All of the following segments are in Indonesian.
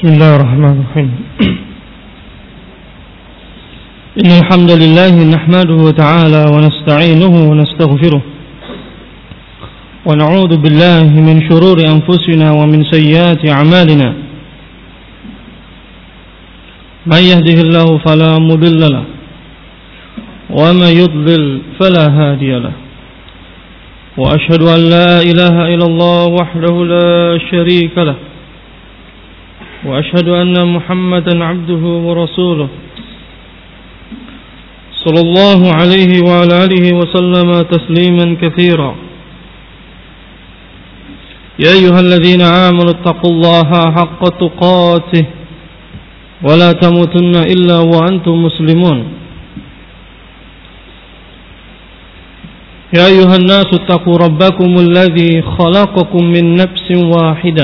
Bismillahirrahmanirrahim. Innal hamdalillah nahmaduhu ta'ala wa nasta'inuhu wa nastaghfiruh wa na'udzu billahi min shururi anfusina wa min sayyiati a'malina. Man yahdihillahu fala mudilla lahu wa man yudlil fala hadiya lahu. Wa ashhadu an la ilaha illallah wahdahu la sharika lahu. وأشهد أن محمدا عبده ورسوله صلى الله عليه وعلى آله وسلم تسليما كثيرا. يا أيها الذين آمنوا اتقوا الله حق تقاته ولا تموتن إلا وأنتم مسلمون. يا أيها الناس اتقوا ربكم الذي خلقكم من نفس واحدة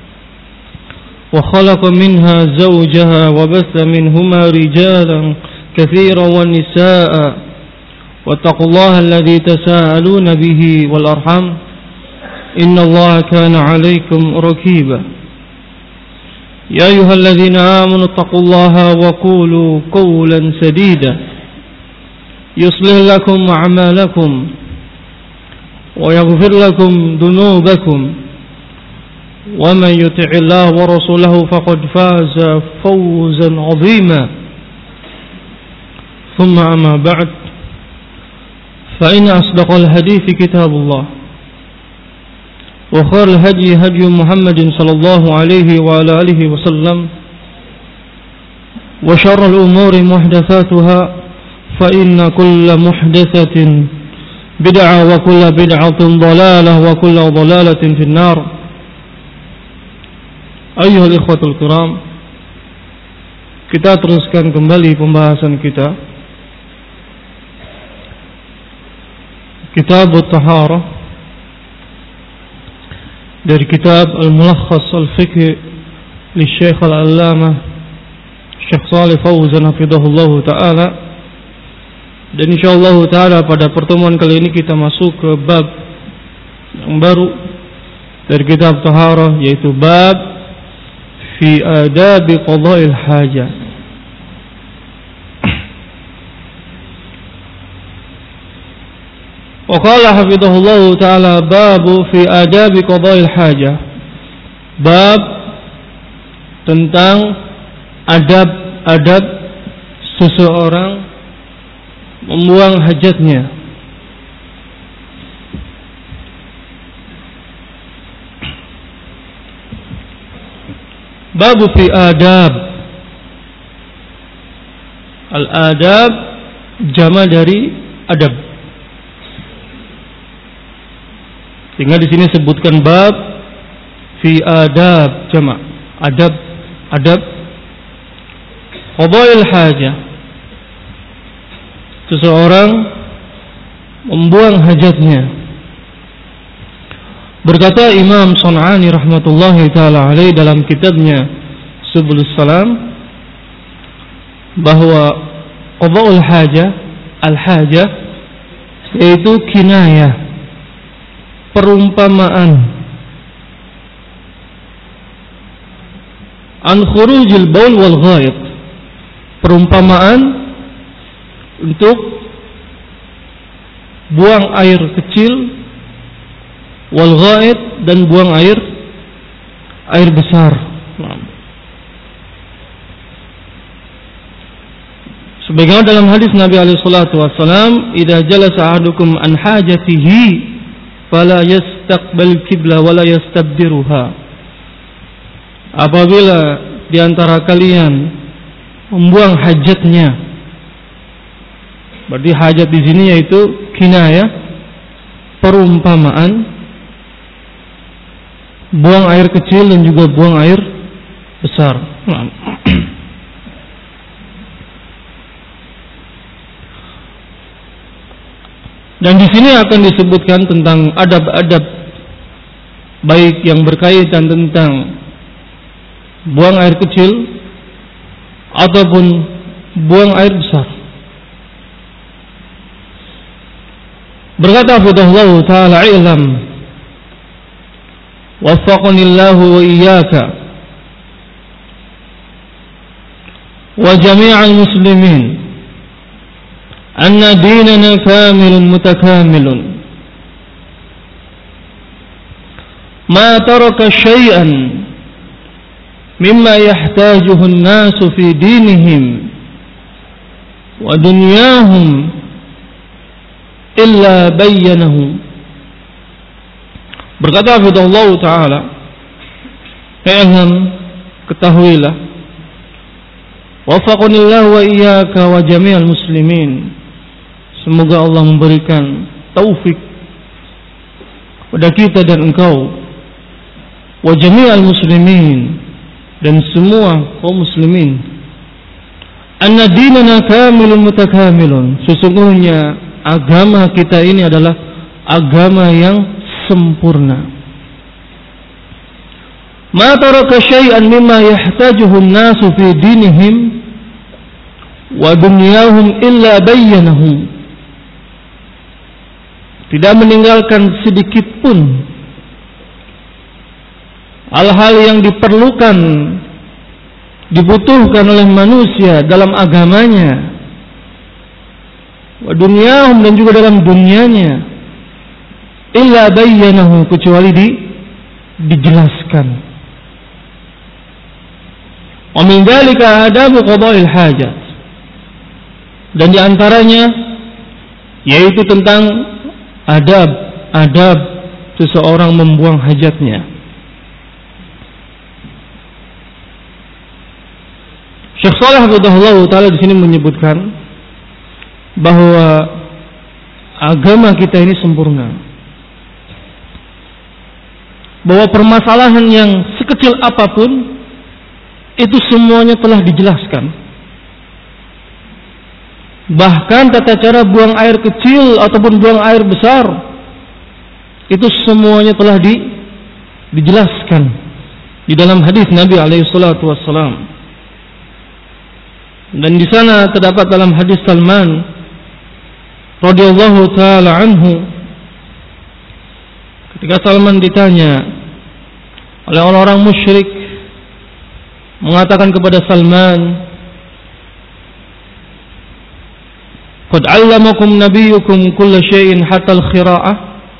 وخلق منها زوجها وبث منهما رجالا كثيرا ونساء واتقوا الله الذي تساءلون به والأرحام إن الله كان عليكم رقيبا. يا أيها الذين آمنوا اتقوا الله وقولوا قولا سديدا يصلح لكم أعمالكم ويغفر لكم ذنوبكم ومن يطع الله ورسوله فقد فاز فوزا عظيما. ثم أما بعد فإن أصدق الحديث كتاب الله وخير الهدي هدي محمد صلى الله عليه وعلى آله وسلم وشر الأمور محدثاتها فإن كل محدثة بدعة وكل بدعة ضلالة وكل ضلالة في النار. Ayyuhal ikhwatul kiram, kita teruskan kembali pembahasan kita Kitab At-Taharah dari kitab Al-Mulakhas Al-Fiqh li Syekh Al-Allamah Syekh Shalih Fauzan hafizahullah ta'ala. Dan insyaallah ta'ala pada pertemuan kali ini kita masuk ke bab yang baru dari kitab Taharah, yaitu bab fi adabi qada'il hajah. Wa qala hafizahullah ta'ala babu fi adabi qada'il hajah. Bab tentang adab-adab seseorang membuang hajatnya. Babu fi adab. Al-adab jama dari adab. Sehingga di sini sebutkan bab fi adab jama. Adab qada'il hajah. Seseorang membuang hajatnya. Berkata Imam Sun'ani rahmatullahi ta'ala alaih dalam kitabnya Subulus Salam bahwa qada'ul hajah, al-hajah, yaitu kinayah, perumpamaan an khurujil baul wal ghaid, perumpamaan untuk buang air kecil wal ghaid, dan buang air besar. Sebagaimana dalam hadis Nabi alaihi salatu wasallam, "Idza jalasa ahadukum an hajatihi fala yastaqbil qibla wala yastabdiruha." Apabila di antara kalian membuang hajatnya, berarti hajat di sini yaitu kinayah, perumpamaan buang air kecil dan juga buang air besar. Dan di sini akan disebutkan tentang adab-adab baik yang berkaitan tentang buang air kecil ataupun buang air besar. Berkata hafizahullah ta'ala, "I'lam waffaqanillahu wa iyyaka wa jami'al muslimin anna dinana kamilun mutakamilun ma taraka syai'an mimma yahtajuhu an-nasu fi dinihim wa dunyahum illa bayyanahu. Berkata Allah Ta'ala, ketahuilah, wafaqanillahu wa iyyaka wa jami'al muslimin, semoga Allah memberikan taufik kepada kita dan engkau, wa jami'al muslimin, dan semua kaum muslimin, anna dinana kamilun mutakamilun, sesungguhnya agama kita ini adalah agama yang sempurna. Ma taraka syai'an mimma yahtajuhu an-nasu fi dinihim wa dunyahum illa bayyanahu. Tidak meninggalkan sedikit pun hal-hal yang diperlukan, dibutuhkan oleh manusia dalam agamanya, wa dunyahum, dan juga dalam dunianya, illa bayyanahu, kecuali dijelaskan. Wa min dzalika adabu qada'il hajat, dan diantaranya yaitu tentang adab seseorang membuang hajatnya. Syekh Shalih Hafizahullah Ta'ala di sini menyebutkan bahwa agama kita ini sempurna, bahwa permasalahan yang sekecil apapun itu semuanya telah dijelaskan. Bahkan tata cara buang air kecil ataupun buang air besar itu semuanya telah dijelaskan di dalam hadis Nabi alaihi salatu wassalam. Dan di sana terdapat dalam hadis Salman radhiyallahu taala anhu, ketika Salman ditanya oleh orang-orang musyrik, mengatakan kepada Salman, qad 'allamakum nabiyyukum kulla syai'in hatta al-khira'ah,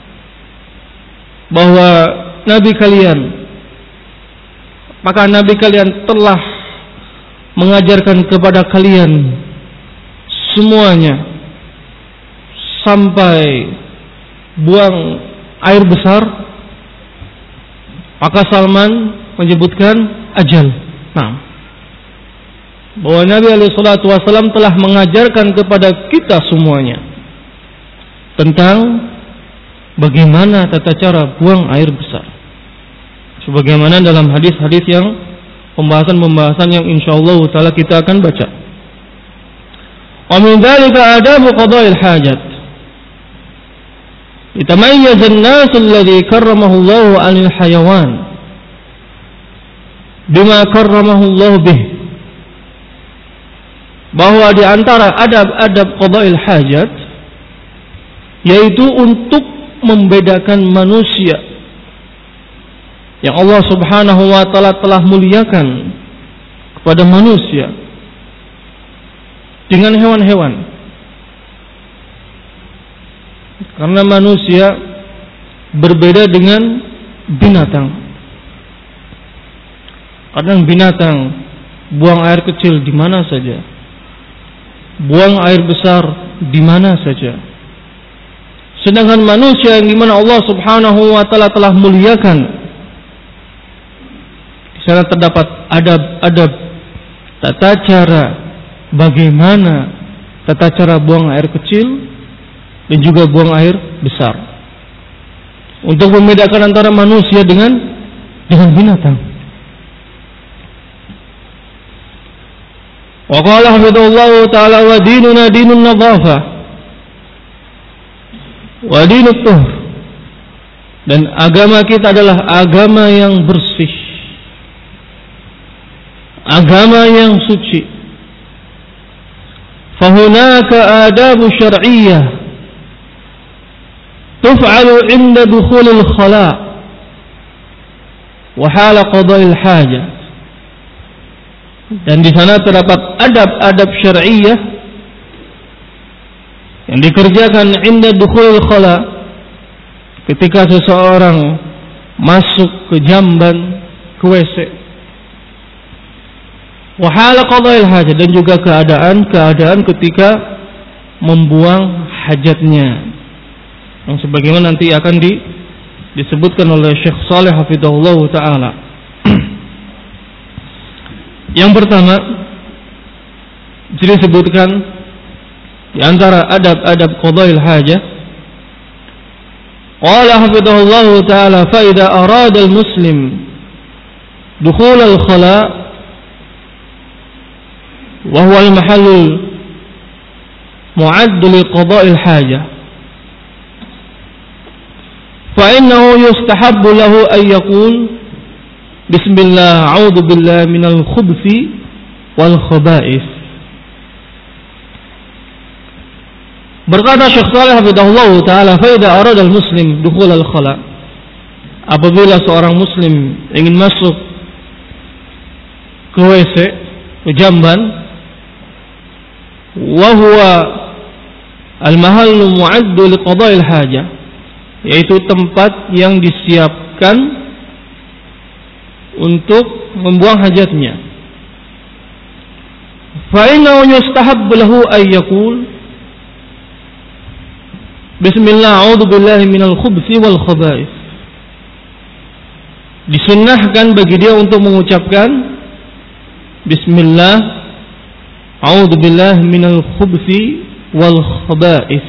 bahwa nabi kalian, maka nabi kalian telah mengajarkan kepada kalian semuanya sampai buang air besar. Maka Salman menyebutkan ajal. Nah, bahwa Nabi SAW telah mengajarkan kepada kita semuanya tentang bagaimana tata cara buang air besar, sebagaimana dalam hadis-hadis yang pembahasan yang insyaallah taala kita akan baca. Wa min dzalika adabu qada'il hajat, litamayyiz an-nas alladhi karramahu Allah 'anil hayawan bima karramahu Allah bih, bahwa di antara adab-adab qada'il hajat yaitu untuk membedakan manusia yang Allah Subhanahu wa taala telah muliakan kepada manusia dengan hewan-hewan. Karena manusia berbeda dengan binatang. Kadang binatang buang air kecil di mana saja, buang air besar di mana saja. Sedangkan manusia yang dimana Allah Subhanahu wa taala telah muliakan, di sana terdapat adab-adab, tata cara bagaimana tata cara buang air kecil dan juga buang air besar, untuk membedakan antara manusia dengan binatang. Wa qala hafidhullahu ta'ala wa dinuna dinun nadhafah wa dinut tuhur, dan agama kita adalah agama yang bersih, agama yang suci. Fahunaka adabu syar'iyyah tuf'alu 'inda dukhulil khala' wa hala qada'il hajah. Dan di sana terdapat adab-adab syar'iyyah yang dikerjakan inda dukhulil khala, ketika seseorang masuk ke jamban, ke WC. Wa hala qada'il hajat, dan juga keadaan ketika membuang hajatnya, yang sebagaimana nanti akan disebutkan oleh Syekh Shalih hafizahullah taala. Yang pertama disebutkan di antara adab-adab qada'il hajah, qala hafizahullah taala, fa idza arada al-muslim dukhul al-khala wa huwa al-mahall mu'add li qada'il hajah, fa innahu yustahabbu lahu an yaqul bismillah a'udzu billahi minal khubuthi wal khaba'ith. Berkata Syekh Shalih hafizahullah taala, fa idza arada al-muslim dukhul al-khala, apabila seorang muslim ingin masuk ke WC, ke jamban, wa huwa al-mahallu mu'addu li qada'il hajah, yaitu tempat yang disiapkan untuk membuang hajatnya, fa innahu yustahabbu lahu ay yaqul bismillah a'udzu billahi minal khubuthi wal khaba'ith. Disunnahkan bagi dia untuk mengucapkan bismillah a'udzu billahi minal khubuthi wal khaba'ith.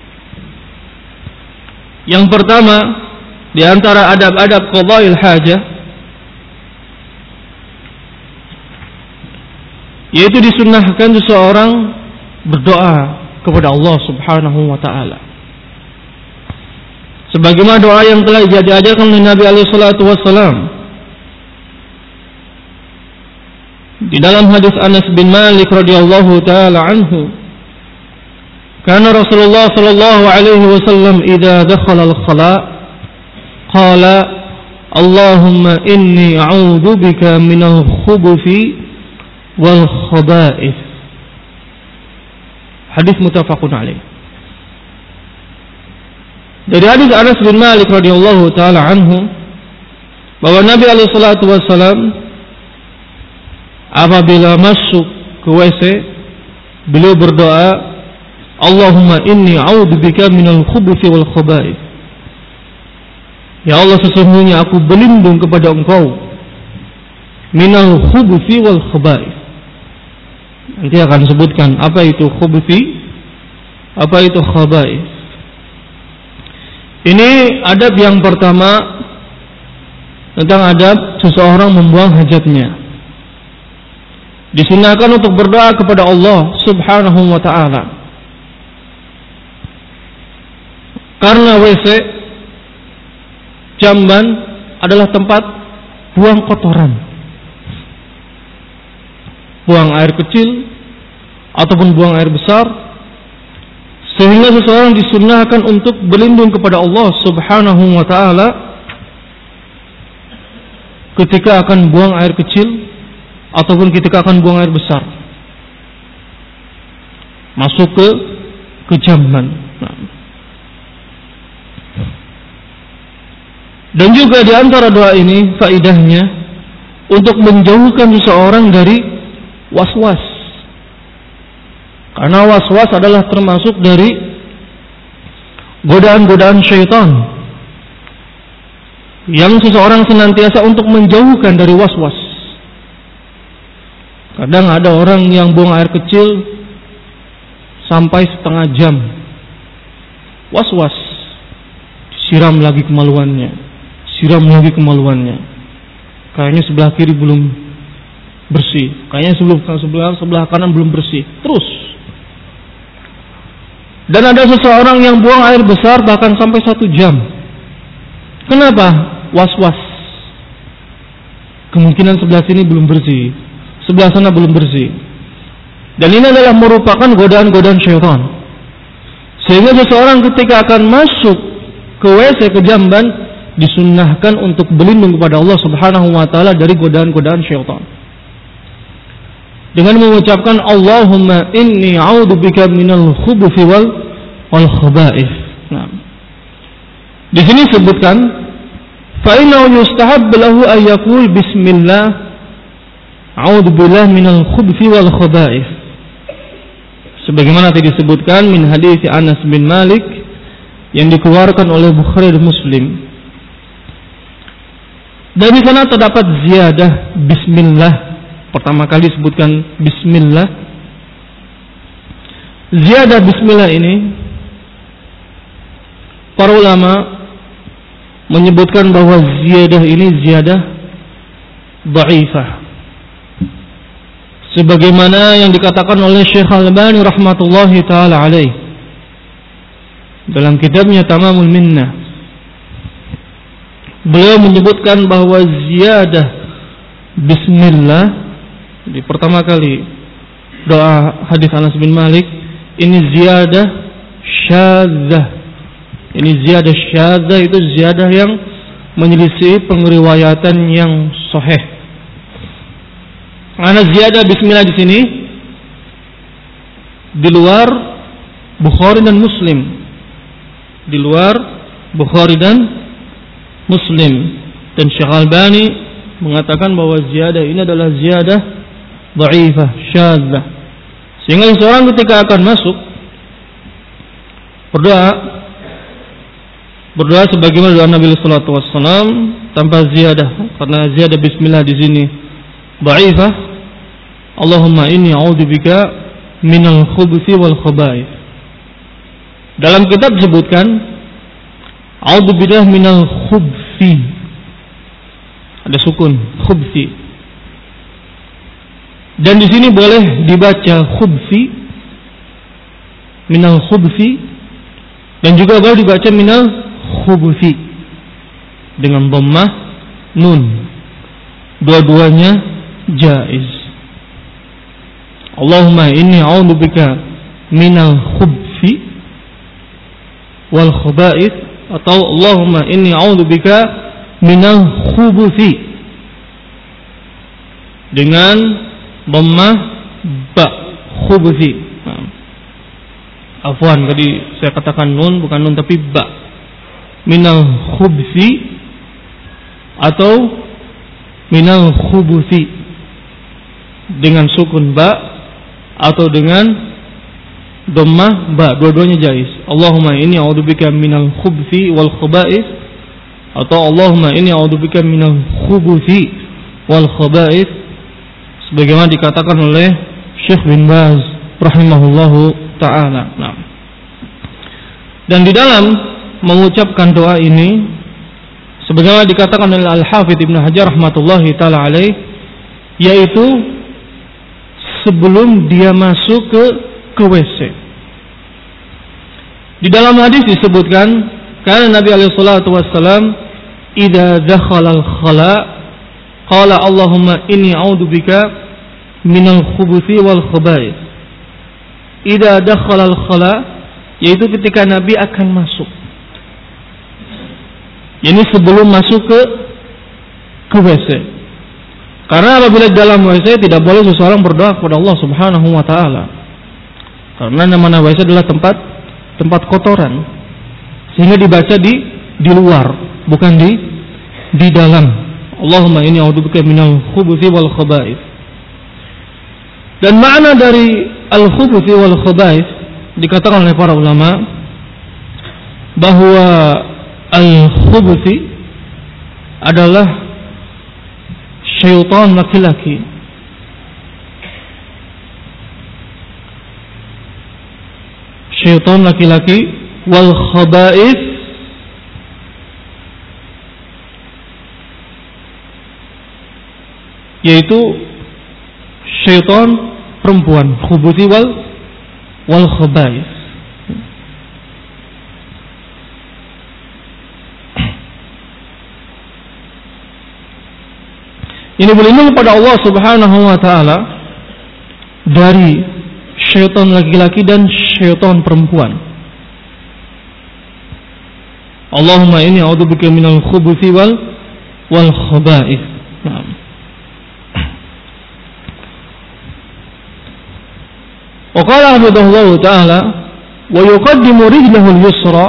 Yang pertama di antara adab-adab qada'il hajah, yaitu disunnahkan seseorang berdoa kepada Allah Subhanahu wa taala, sebagaimana doa yang telah diajarkan oleh Nabi alaihi salatu wassalam di dalam hadis Anas bin Malik radhiyallahu taala anhu, kana Rasulullah sallallahu alaihi wasallam idza dakhala al-khala qala Allahumma inni a'udzu bika minal khubuthi wal khaba'ith. Hadis muttafaqun alaih. Dari hadis Anas bin Malik radhiyallahu taala anhu, bahwa Nabi alaihi salatu wasallam apabila masuk ke WC, beliau berdoa, Allahumma inni a'udzubika minal khubuthi wal khaba'ith. Ya Allah, sesungguhnya aku berlindung kepada Engkau minal khubuthi wal khaba'ith. Nanti akan disebutkan apa itu khubuthi, apa itu khaba'ith. Ini adab yang pertama tentang adab seseorang membuang hajatnya. Disunahkan untuk berdoa kepada Allah Subhanahu wa ta'ala, karena WC, jamban adalah tempat buang kotoran, buang air kecil ataupun buang air besar, sehingga seseorang disunnahkan untuk berlindung kepada Allah Subhanahu wa ta'ala ketika akan buang air kecil ataupun ketika akan buang air besar, masuk ke jamban. Dan juga di antara doa ini faidahnya untuk menjauhkan seseorang dari was-was, karena was-was adalah termasuk dari godaan-godaan syaitan yang seseorang senantiasa untuk menjauhkan dari was-was. Kadang ada orang yang buang air kecil sampai setengah jam, was-was, siram lagi kemaluannya, siram lagi kemaluannya. Kayaknya sebelah kiri belum bersih, kayaknya sebelah kanan belum bersih, terus. Dan ada seseorang yang buang air besar bahkan sampai 1 jam. Kenapa? Was-was. Kemungkinan sebelah sini belum bersih, sebelah sana belum bersih. Dan ini adalah merupakan godaan-godaan syaitan. Sehingga seseorang ketika akan masuk ke WC, ke jamban, disunnahkan untuk berlindung kepada Allah Subhanahu wa ta'ala dari godaan-godaan syaitan. dengan mengucapkan Allahumma inni a'udzubika minal khubuthi wal khaba'ith. Nah, di sini sebutkan fa innahu yustahab lahu ay yaqul bismillah a'udzubillahi minal khubuthi wal khaba'ith. Sebagaimana tadi disebutkan min hadis Anas bin Malik yang dikeluarkan oleh Bukhari dan Muslim. Dan di sana terdapat ziyadah bismillah. Pertama kali disebutkan bismillah. Ziyadah bismillah ini para ulama menyebutkan bahwa ziyadah ini ziyadah dhaifah. Sebagaimana yang dikatakan oleh Syekh Al-Albani rahmatullahi taala alaih dalam kitabnya Tamamul Minnah. Beliau menyebutkan bahwa ziyadah bismillah di pertama kali doa hadis Anas bin Malik ini ziyadah syadzah. Ini ziyadah syadzah itu ziyadah yang menyelisih pengriwayatan yang sahih. Karena ziyadah bismillah di sini di luar Bukhari dan Muslim. Di luar Bukhari dan Muslim. Dan Syekh Al-Albani mengatakan bahwa ziyadah ini adalah ziyadah dhaifah, syadzah. Sehingga seorang ketika akan masuk berdoa sebagaimana doa Nabi sallallahu alaihi wasallam tanpa ziyadah, karena ziyadah bismillah di sini dhaifah. Allahumma inni a'udzubika minal khubuthi wal khaba'ith. Dalam kitab disebutkan a'udzubillahi minal khubthi. Ada sukun khubthi. Dan di sini boleh dibaca khubthi, minal khubthi, dan juga boleh dibaca minal khubuthi dengan dhammah nun. Dua-duanya jaiz. Allahumma inni a'udzubika minal khubthi wal khaba'ith, atau Allahumma inni a'udzubika minal khubuthi dengan dhammah ba, khubuthi. Afwan, tadi saya katakan nun, bukan nun tapi ba. Minal khubthi atau minal khubuthi dengan sukun ba atau dengan dhammah ba, dua-duanya jaiz. Allahumma inni a'udzubika minal khubthi wal khaba'ith, atau Allahumma inni a'udzubika minal khubuthi wal khaba'ith, sebagaimana dikatakan oleh Syekh bin Baz rahimahullahu ta'ala. Nah, dan di dalam mengucapkan doa ini sebagaimana dikatakan oleh Al-Hafidz Ibnu Hajar rahmatullahi ta'ala alaih, yaitu sebelum dia masuk ke WC. Di dalam hadis disebutkan karena Nabi alaihi salatu wasallam idza dakhala al-khala qala Allahumma inni a'udzubika minal khubuthi wal khaba'ith. Idza dakhala al-khala, yaitu ketika Nabi akan masuk. Ini sebelum masuk ke WC. Karena apabila dalam WC tidak boleh seseorang berdoa kepada Allah Subhanahu wa taala. Karena namanya WC adalah tempat kotoran. Sehingga dibaca di luar, bukan di dalam. Allahumma inni a'udzubika minal khubuthi wal khaba'ith. Dan makna dari al-khubuthi wal khaba'ith dikatakan oleh para ulama bahwa al-khubuthi adalah syaitan laki-laki. Syaitan laki-laki wal khaba'ith yaitu syaitan perempuan, khubuthi wal khaba'ith. Ini berlindung pada Allah Subhanahu wa taala dari syaitan laki-laki dan syaitan perempuan. Allahumma inni a'udzubika minal khubuthi wal khaba'ith. Wa qala hafidhahullah ta'ala wa yuqaddimu rijlahu al-yusra.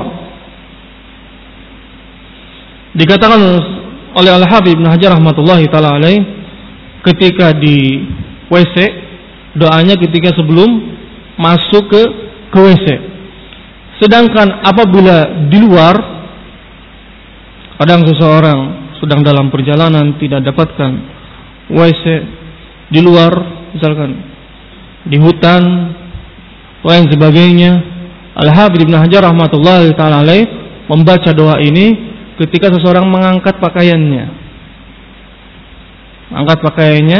Dikatakan oleh Al-Hafidz Ibnu Hajar rahmatullahi taala alaih ketika di WC, doanya ketika sebelum masuk ke WC. Sedangkan apabila di luar, kadang seseorang sedang dalam perjalanan tidak dapatkan WC di luar, misalkan di hutan lain sebagainya, Al-Hafidz Ibnu Hajar rahmatullahi taala alaih membaca doa ini ketika seseorang mengangkat pakaiannya. Angkat pakaiannya,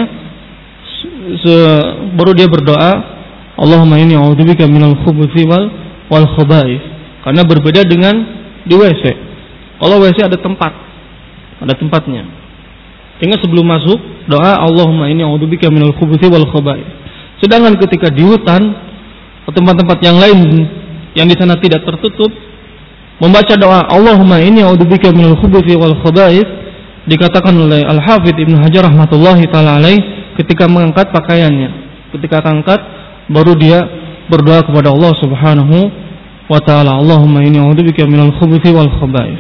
baru dia berdoa, Allahumma inni a'udzubika minal khubuthi wal khaba'ith. Karena berbeda dengan di WC. Kalau WC ada tempat, ada tempatnya. Sehingga sebelum masuk doa Allahumma inni a'udzubika minal khubuthi wal khaba'ith. Sedangkan ketika di hutan atau tempat-tempat yang lain yang di sana tidak tertutup, membaca doa Allahumma inni a'udzubika minal khubuthi wal khaba'ith dikatakan oleh Al-Hafidz Ibnu Hajar rahmatullahi taala alaih ketika mengangkat pakaiannya. Ketika angkat baru dia berdoa kepada Allah Subhanahu wa taala, Allahumma inni a'udzubika minal khubuthi wal khaba'ith.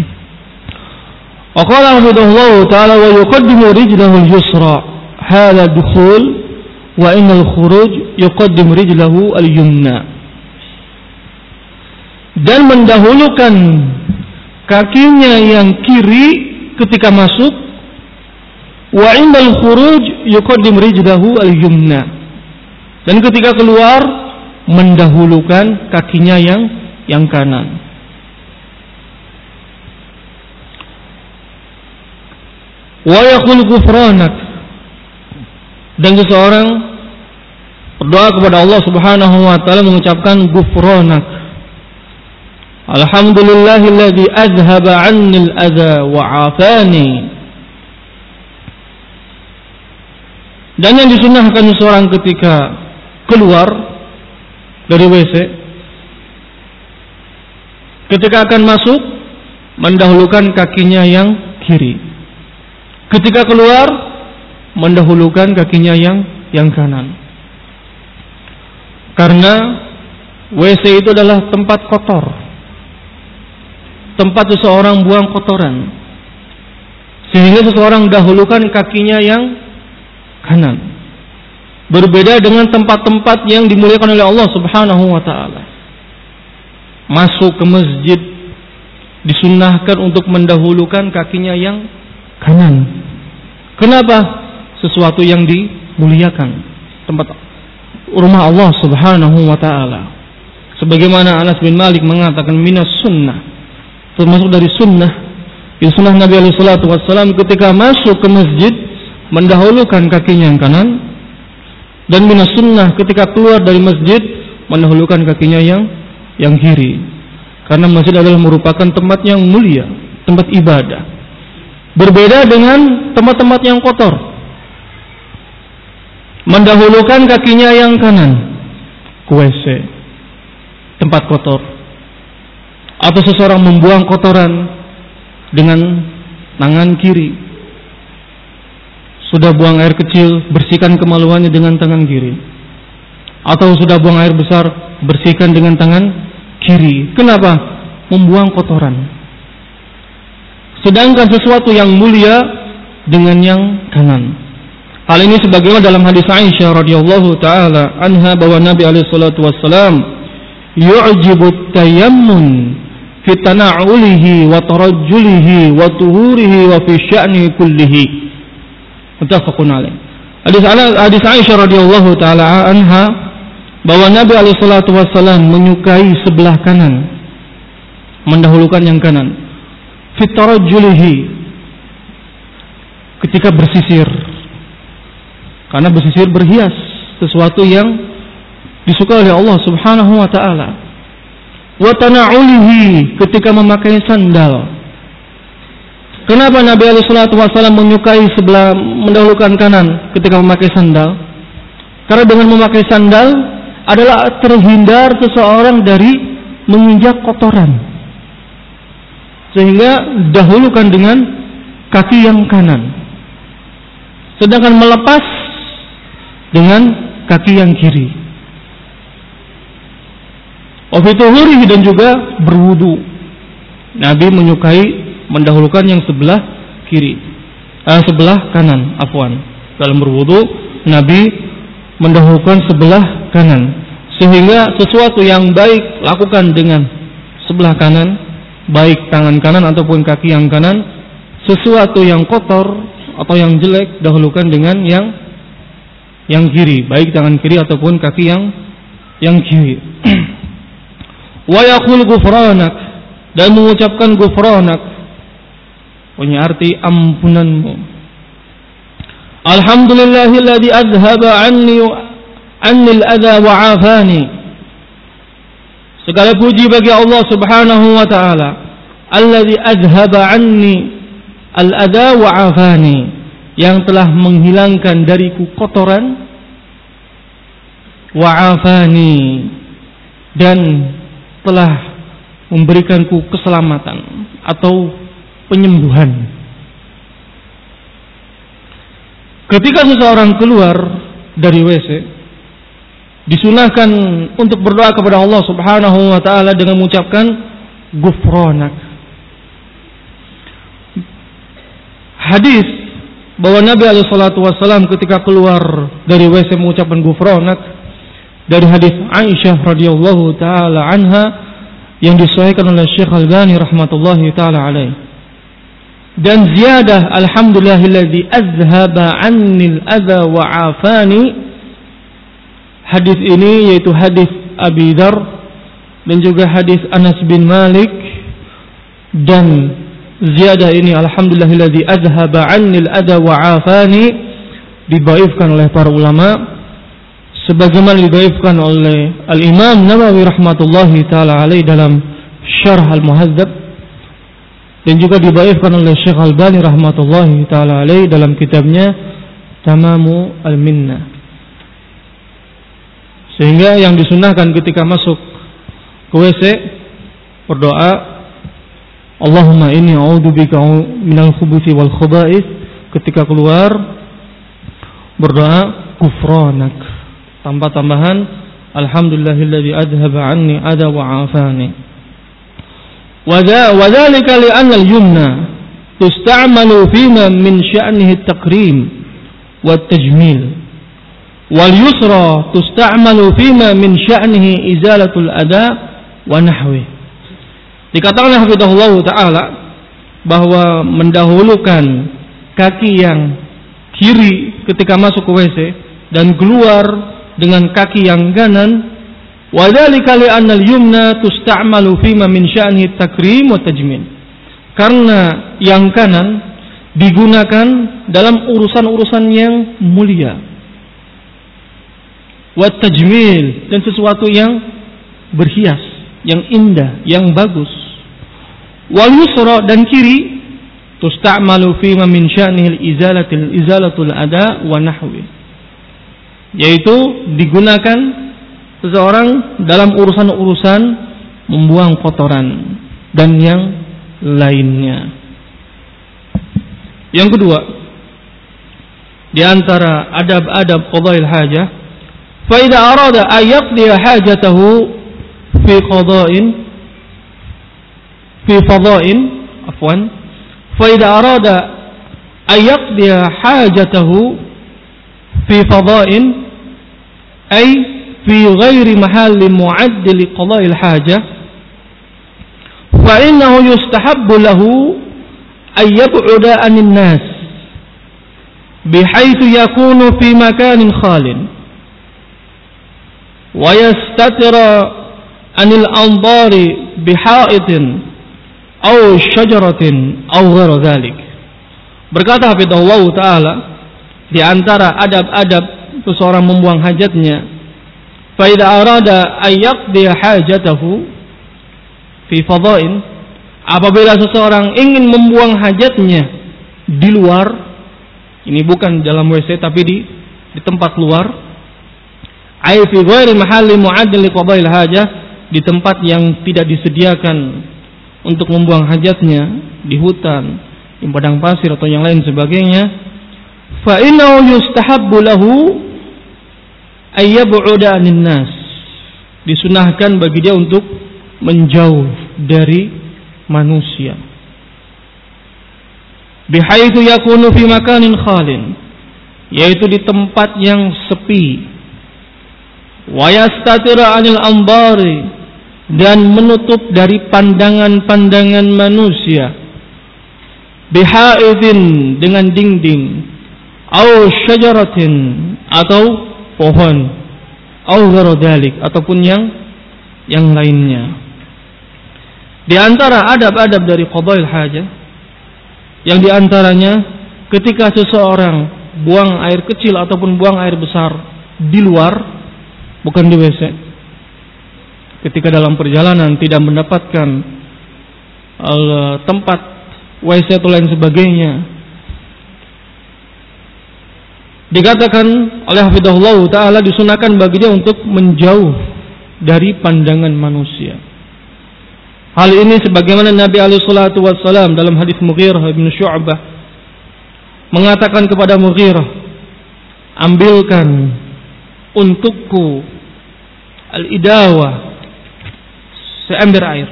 Wa qala hafidhahullah taala wa yuqaddimu rijlahu al-yusra hadha dukhul wa innal khuruj yuqaddim rijlahu al-yumna. Dan mendahulukan kakinya yang kiri ketika masuk, wa innal khuruj yuqaddim rijlahu al-yumna. Dan ketika keluar mendahulukan kakinya yang kanan. Wa yaqul ghufranak. Dan seseorang berdoa kepada Allah Subhanahu wa taala mengucapkan ghufranak. Alhamdulillahilladzi azhaba 'anni al-adza wa 'afani. Dan yang disunahkan seseorang ketika keluar dari WC, ketika akan masuk mendahulukan kakinya yang kiri. Ketika keluar mendahulukan kakinya yang kanan. Karena WC itu adalah tempat kotor, tempat seseorang buang kotoran, sehingga seseorang dahulukan kakinya yang kanan. Berbeda dengan tempat-tempat yang dimuliakan oleh Allah Subhanahu wa taala. Masuk ke masjid disunnahkan untuk mendahulukan kakinya yang kanan. Kenapa? Sesuatu yang dimuliakan, tempat rumah Allah Subhanahu wa taala. Sebagaimana Anas bin Malik mengatakan minas sunnah, termasuk dari sunnah, sunnah Nabi alaihi salatu wassalam ketika masuk ke masjid mendahulukan kakinya yang kanan, dan minas sunnah ketika keluar dari masjid mendahulukan kakinya yang kiri. Karena masjid adalah merupakan tempat yang mulia, tempat ibadah. Berbeda dengan tempat-tempat yang kotor. Mendahulukan kakinya yang kanan ke WC, tempat kotor. Atau seseorang membuang kotoran dengan tangan kiri. Sudah buang air kecil, bersihkan kemaluannya dengan tangan kiri. Atau sudah buang air besar, bersihkan dengan tangan kiri. Kenapa? Membuang kotoran. Sedangkan sesuatu yang mulia dengan yang kanan. Hal ini sebagaimana dalam hadis Aisyah radhiyallahu taala anha bahwa Nabi alaihi salatu wassalam yu'jibu tayammun fi tana'ulihi wa tarajjulihi wa tuhurihi wa fi sya'ni kullihi. Muttafaqun alaih. Hadis Aisyah radhiyallahu taala anha bahwa Nabi alaihi salatu wassalam menyukai sebelah kanan, mendahulukan yang kanan. Fi tarajjulihi, ketika bersisir. Karena bersisir berhias, sesuatu yang disukai oleh Allah Subhanahu wa taala. Wa tana'ulihi, ketika memakai sandal. Kenapa Nabi alaihi salatu wasallam menyukai sebelah mendahulukan kanan ketika memakai sandal? Karena dengan memakai sandal adalah terhindar seseorang dari menginjak kotoran. Sehingga dahulukan dengan kaki yang kanan. Sedangkan melepas dengan kaki yang kiri. Wa fi tuhurihi, dan juga berwudu. Nabi menyukai mendahulukan yang sebelah kiri, sebelah kanan, afwan. Dalam berwudu Nabi mendahulukan sebelah kanan, sehingga sesuatu yang baik lakukan dengan sebelah kanan, baik tangan kanan ataupun kaki yang kanan. Sesuatu yang kotor atau yang jelek dahulukan dengan yang kiri, baik tangan kiri ataupun kaki yang kiri. Wa yaqul ghufranak, dan mengucapkan ghufranak, punya arti ampunanmu. Alhamdulillahilladzi azhaba anni al-adha wa 'afani. Segala puji bagi Allah Subhanahu wa taala, alladzi azhaba anni al-adha wa 'afani, yang telah menghilangkan dariku kotoran, wa 'afani, dan telah memberikanku keselamatan atau penyembuhan. Ketika seseorang keluar dari WC, disunahkan untuk berdoa kepada Allah Subhanahu wa taala dengan mengucapkan ghufranak. Hadis bahwa Nabi alaihi salatu wasallam ketika keluar dari WC mengucapkan ghufranak, dari hadis Aisyah radhiyallahu taala anha yang disahihkan oleh Syekh Al-Albani rahmatullahi taala alaih. Dan ziyadah alhamdulillahilladzi azhaba 'anni al-adha wa 'afani, hadis ini yaitu hadis Abi Dzar dan juga hadis Anas bin Malik, dan ziyadah ini alhamdulillahilladzi azhaba 'anni al-adha wa 'afani dibaifkan oleh para ulama, sebagaimana dibaifkan oleh Al-Imam Nawawi rahmatullahi taala alaih dalam Syarh Al-Muhadzab, dan juga dibaifkan oleh Syekh Al-Albani rahmatullahi taala alaih dalam kitabnya Tamamu Al-Minnah. Sehingga yang disunahkan ketika masuk ke WC berdoa, Allahumma inni a'udzubika minal khubuthi wal khaba'ith. Ketika keluar berdoa ghufranak, tanpa tambahan alhamdulillahilladzi adhaba 'anni adha wa 'afani. Wa dzalika li anna al-yumna tusta'malu fima min sya'nihi at-takrim wa at-tajmil, wal yusra tusta'malu fima min sya'nihi izalatul adha wa nahwi. Dikatakan hafizahullah taala bahwa mendahulukan kaki yang kiri ketika masuk ke WC dan keluar dengan kaki yang kanan, wa dzalika li anna al-yumna tusta'malu fima min sya'nihi at-takrim wa tajmil, karena yang kanan digunakan dalam urusan-urusan yang mulia, wa tajmil, dan sesuatu yang berhias, yang indah, yang bagus. Wal yusra, dan kiri, tusta'malu fima min sya'nihi izalatul adha wa nahwi, yaitu digunakan seseorang dalam urusan-urusan membuang kotoran dan yang lainnya. Yang kedua, di antara adab-adab qada'il hajah, fa idza arada an yaqdi hajatahu fi fada'in fa idza arada an yaqdi hajatahu fi fada'in ay fi ghairi mahallin mu'add li qada'il hajah, fa innahu yustahabbu lahu an yab'uda 'anil nas bihaythu yakunu fi makanin khalin wa yastatira 'anil anzari biha'itin aw syajaratin aw ghairi dzalik. Berkata hafizahullah taala, di antara adab-adab seseorang membuang hajatnya, fa idza arada ay yaqdi hajatahu fi fada'in, apabila seseorang ingin membuang hajatnya di luar, ini bukan dalam WC tapi di tempat luar, ay fi ghairi mahalli mu'add li qada'il hajah, di tempat yang tidak disediakan untuk membuang hajatnya, di hutan, di padang pasir atau yang lain sebagainya, fa innahu yustahabbu lahu ay yab'uda 'anil nas, disunahkan bagi dia untuk menjauh dari manusia. Bihaitsu yakunu fi makanin khalin, yaitu di tempat yang sepi. Wa yastatira 'anil anbari, dan menutup dari pandangan-pandangan manusia. Bihaidin, dengan dinding, au syajaratin, atau pohon, au ghairu dzalik, ataupun yang lainnya. Di antara adab-adab dari qadail hajah, yang di antaranya ketika seseorang buang air kecil ataupun buang air besar di luar, bukan di WC. Ketika dalam perjalanan tidak mendapatkan tempat WC atau lain sebagainya, dikatakan oleh hafizahullah ta'ala disunahkan bagi dia untuk menjauh dari pandangan manusia. Hal ini sebagaimana Nabi alaihi salatu wassalam dalam hadis Mughirah bin Syu'bah mengatakan kepada Mughirah, ambilkan untukku al-idawah, seember air.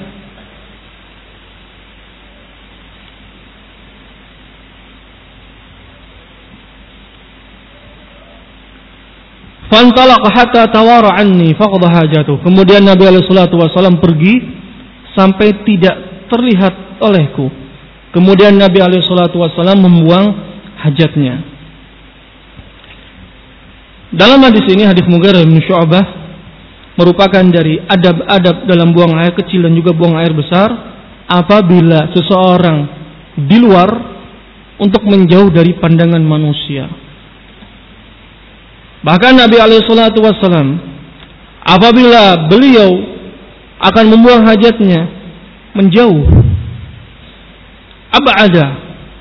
Fantalaq hatta tawara anni faqad hajatuh. Kemudian Nabi alaihi salatu wasallam pergi sampai tidak terlihat olehku. Kemudian Nabi alaihi salatu wasallam membuang hajatnya. Dalam hadis ini, hadis Mughirah bin Syu'bah, merupakan dari adab-adab dalam buang air kecil dan juga buang air besar, apabila seseorang di luar untuk menjauh dari pandangan manusia. Bahkan Nabi alaihi salatu wasallam apabila beliau akan membuang hajatnya, menjauh, ab'ada.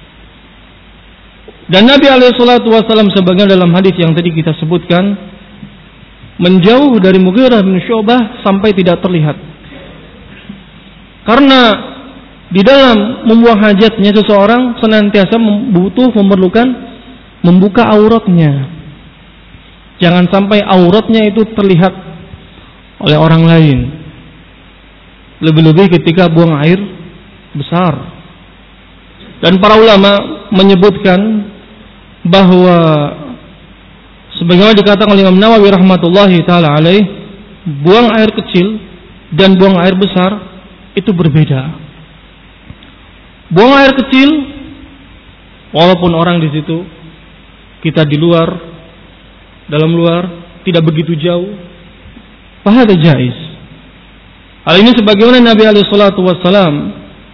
Dan Nabi alaihi salatu wasallam sebagaimana dalam hadis yang tadi kita sebutkan, menjauh dari Mughirah bin Syu'bah sampai tidak terlihat. Karena di dalam membuang hajatnya seseorang senantiasa memerlukan membuka auratnya. Jangan sampai auratnya itu terlihat oleh orang lain. Lebih-lebih ketika buang air besar. Dan para ulama menyebutkan bahwa sebagaimana dikatakan oleh Imam Nawawi rahmatullahi taala alaih, buang air kecil dan buang air besar itu berbeda. Buang air kecil, walaupun orang di situ, kita di luar, dalam luar, tidak begitu jauh, fahadha jaiz. Hal ini sebagaimana Nabi alaihi salatu wassalam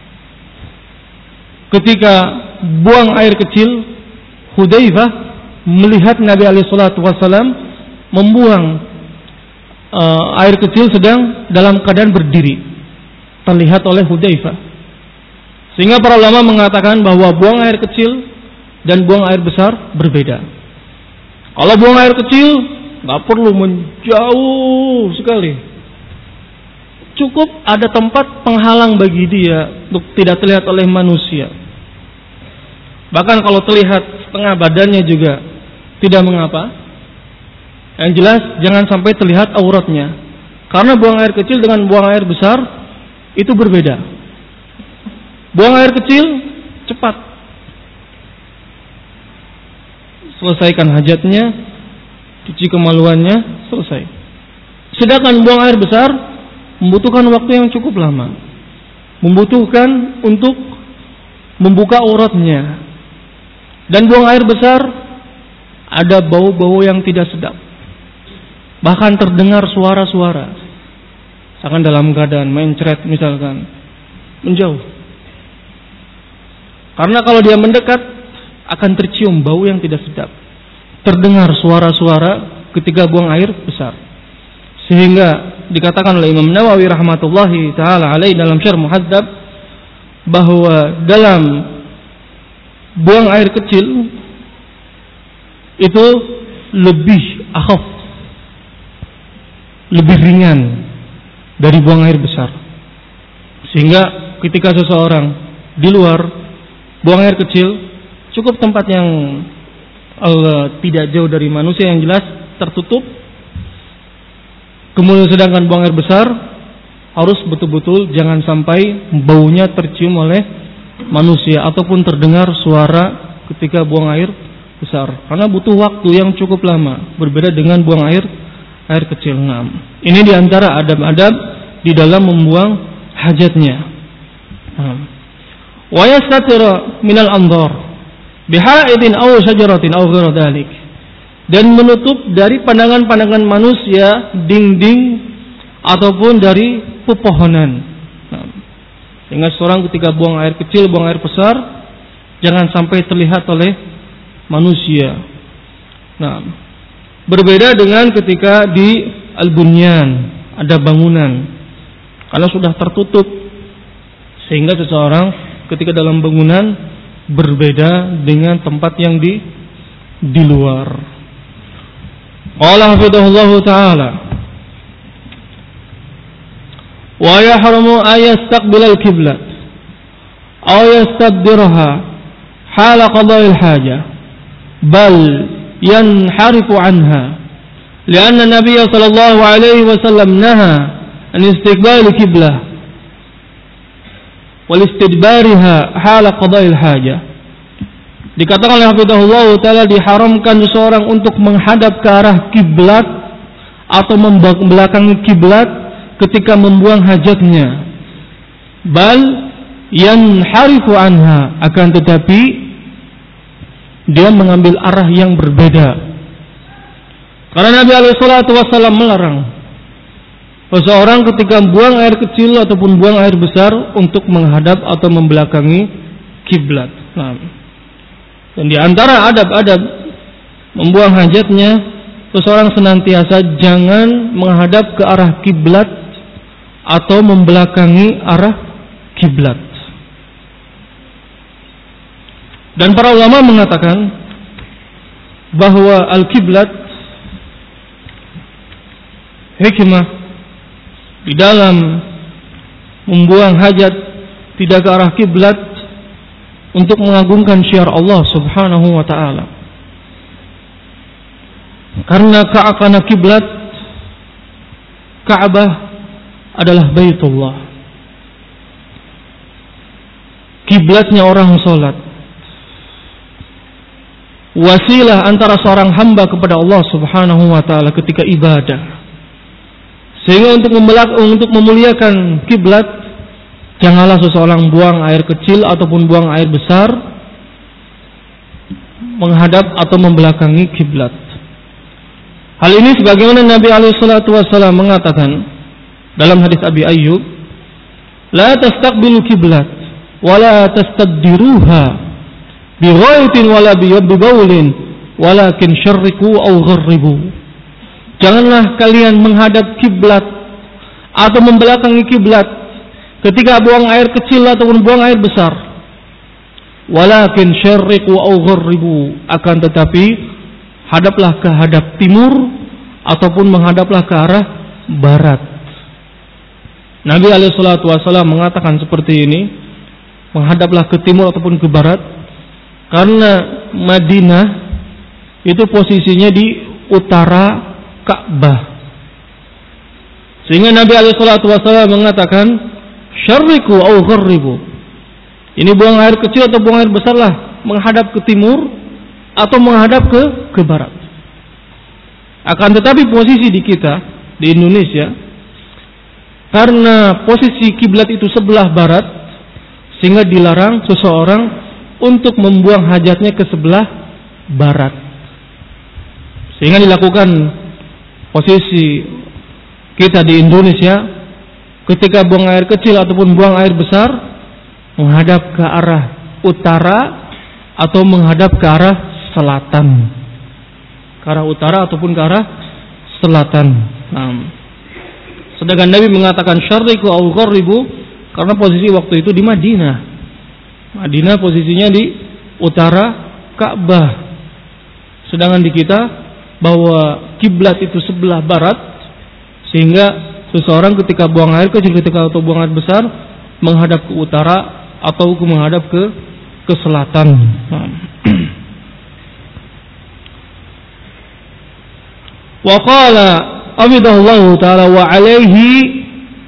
ketika buang air kecil, Hudzaifah melihat Nabi alaihi salatu wassalam membuang air kecil sedang dalam keadaan berdiri, terlihat oleh Hudzaifah. Sehingga para ulama mengatakan bahwa buang air kecil dan buang air besar berbeda. Kalau buang air kecil nggak perlu menjauh sekali. Cukup ada tempat penghalang bagi dia untuk tidak terlihat oleh manusia. Bahkan kalau terlihat setengah badannya juga tidak mengapa. Yang jelas jangan sampai terlihat auratnya. Karena buang air kecil dengan buang air besar itu berbeda. Buang air kecil cepat, selesaikan hajatnya, cuci kemaluannya, selesai. Sedangkan buang air besar membutuhkan waktu yang cukup lama, membutuhkan untuk membuka auratnya. Dan buang air besar ada bau-bau yang tidak sedap, bahkan terdengar suara-suara. Misalkan dalam keadaan mencret misalkan, menjauh. Karena kalau dia mendekat akan tercium bau yang tidak sedap, terdengar suara-suara ketika buang air besar. Sehingga dikatakan oleh Imam Nawawi rahmatullahi taala alaih dalam Syarh Muhadzab bahwa dalam buang air kecil itu lebih akhaf, lebih ringan dari buang air besar. Sehingga ketika seseorang di luar buang air kecil, cukup tempat yang tidak jauh dari manusia, yang jelas tertutup, Kemudian sedangkan buang air besar harus betul-betul jangan sampai baunya tercium oleh manusia ataupun terdengar suara ketika buang air besar, karena butuh waktu yang cukup lama, berbeda dengan buang air kecil. Ini diantara adab-adab di dalam membuang hajatnya. Wa yastatira minal andhar bihaidin aw syajaratin aw ghairu dzalik, dan menutup dari pandangan-pandangan manusia dinding ataupun dari pepohonan. Sehingga seorang ketika buang air kecil, buang air besar, jangan sampai terlihat oleh manusia. Berbeda dengan ketika di al-bunyan, ada bangunan, karena sudah tertutup, sehingga seseorang ketika dalam bangunan berbeda dengan tempat yang di luar. Qala hafidhahullahu ta'ala, wa yahramu ayastaqbilal qiblat aw yastadbirha hala qada'il hajah bal yanharifu anha lianna Nabiy sallallahu alaihi wasallam naha an istiqbal qiblah wal istidbariha hala qada'il hajah. Dikatakan oleh hafizahullah taala diharamkan seseorang untuk menghadap ke arah kiblat atau membelakangi kiblat ketika membuang hajatnya. Bal yanharifu anha, akan tetapi dia mengambil arah yang berbeda. Karena Nabi alaihi salatu wasallam melarang seseorang ketika buang air kecil ataupun buang air besar untuk menghadap atau membelakangi kiblat. Dan di antara adab-adab membuang hajatnya, seseorang senantiasa jangan menghadap ke arah kiblat atau membelakangi arah kiblat. Dan para ulama mengatakan bahwa al-kiblat, hikmah di dalam membuang hajat tidak ke arah kiblat untuk mengagungkan syiar Allah Subhanahu wa taala. Karena kiblat Ka'bah adalah Baitullah, kiblatnya orang salat, wasilah antara seorang hamba kepada Allah Subhanahu wa taala ketika ibadah. Sehingga untuk memuliakan kiblat, janganlah seseorang buang air kecil ataupun buang air besar menghadap atau membelakangi kiblat. Hal ini sebagaimana Nabi alaihi salatu wasallam mengatakan dalam hadis Abi Ayyub, la tastaqbilu kiblat wa la tastaddiruha bi ghaitin wala bi baulin walakin syarriku aw gharribu. Janganlah kalian menghadap kiblat atau membelakangi kiblat ketika buang air kecil ataupun buang air besar. Walakin syarriku aw gharribu, akan tetapi hadaplah ke hadap timur ataupun menghadaplah ke arah barat. Nabi alaihi salatu wasallam mengatakan seperti ini, menghadaplah ke timur ataupun ke barat, karena Madinah itu posisinya di utara Ka'bah. Sehingga Nabi alaihi salatu wasallam mengatakan syarriku aw gharribu. Ini buang air kecil atau buang air besarlah menghadap ke timur atau menghadap ke barat. Akan tetapi posisi di kita di Indonesia, karena posisi kiblat itu sebelah barat, sehingga dilarang seseorang untuk membuang hajatnya ke sebelah barat. Sehingga dilakukan posisi kita di Indonesia ketika buang air kecil ataupun buang air besar menghadap ke arah utara atau menghadap ke arah selatan, ke arah utara ataupun ke arah selatan. Sedangkan Nabi mengatakan syarriku aw gharribu karena posisi waktu itu di Madinah. Madinah posisinya di utara Ka'bah. Sedangkan di kita bahwa kiblat itu sebelah barat, sehingga seseorang ketika buang air kecil atau buang air besar menghadap ke utara atau menghadap ke selatan. Wa qala hafidhahullahu ta'ala, wa alaihi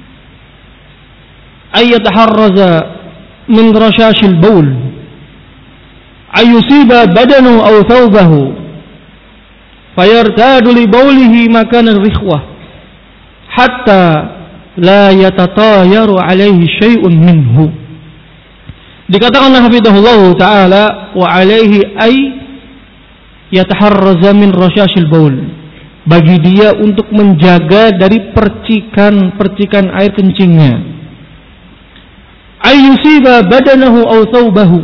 ay yataharraza min rashashil baul ay yusiba badanahu aw thawbahu fayartadu li baulihi makana rikhwah hatta la yatatayaru alaihi syai'un minhu. Dikatakan hafidhahullahu ta'ala, wa alaihi ay yataharraza min rashashil baul, bagi dia untuk menjaga dari percikan-percikan air kencingnya. Ay yusiba badanahu aw thawbahu,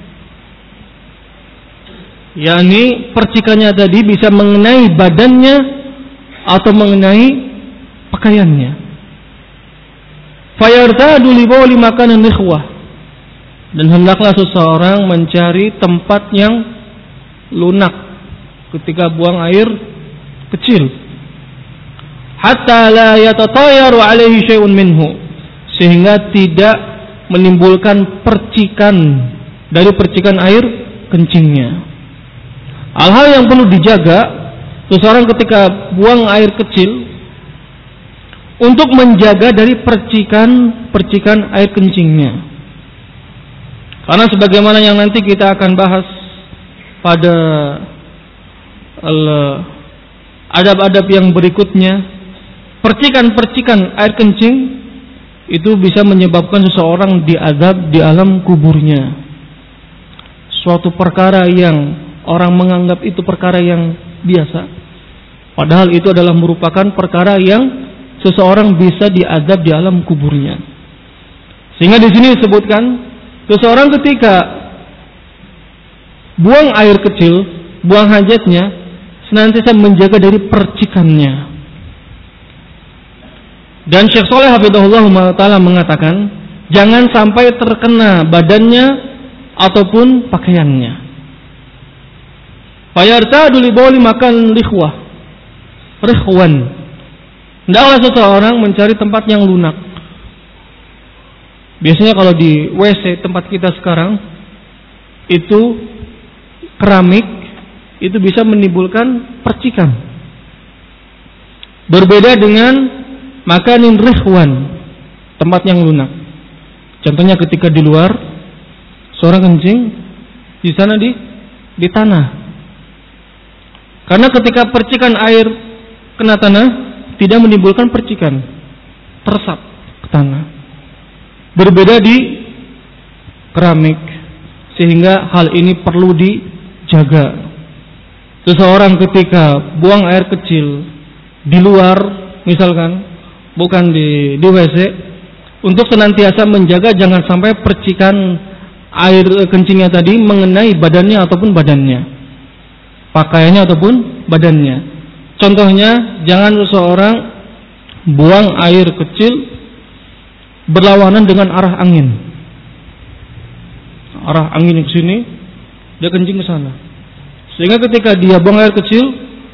yakni percikannya tadi bisa mengenai badannya atau mengenai pakaiannya. Fayartadu li bauli makanan ikhwah, dan hendaklah seseorang mencari tempat yang lunak ketika buang air kecil. Hatta la yatatayaru alaihi syai'un minhu, sehingga tidak menimbulkan percikan dari percikan air kencingnya. Hal-hal yang perlu dijaga seseorang ketika buang air kecil, untuk menjaga dari percikan air kencingnya. Karena sebagaimana yang nanti kita akan bahas pada adab-adab yang berikutnya, percikan-percikan air kencing itu bisa menyebabkan seseorang diazab di alam kuburnya. Suatu perkara yang orang menganggap itu perkara yang biasa, padahal itu adalah merupakan perkara yang seseorang bisa diazab di alam kuburnya. Sehingga di sini disebutkan, seseorang ketika buang air kecil, buang hajatnya, senantiasa menjaga dari percikannya. Dan Syekh Shalih hafidhahullah ta'ala mengatakan, jangan sampai terkena badannya ataupun pakaiannya. Fayartadu li bauli makan rikhwan. Hendaklah seseorang mencari tempat yang lunak. Biasanya kalau di WC tempat kita sekarang itu keramik, itu bisa menimbulkan percikan. Berbeda dengan makanin rikhwan, tempat yang lunak. Contohnya ketika di luar, seorang kencing di sana di tanah. Karena ketika percikan air kena tanah, tidak menimbulkan percikan, teresap ke tanah. Berbeda di keramik, sehingga hal ini perlu dijaga. Seseorang ketika buang air kecil di luar, misalkan, bukan di WC, untuk senantiasa menjaga jangan sampai percikan air kencingnya tadi mengenai badannya ataupun badannya, pakaiannya ataupun badannya. Contohnya, jangan seseorang buang air kecil berlawanan dengan arah angin. Arah angin ke sini, dia kencing ke sana. Sehingga ketika dia buang air kecil,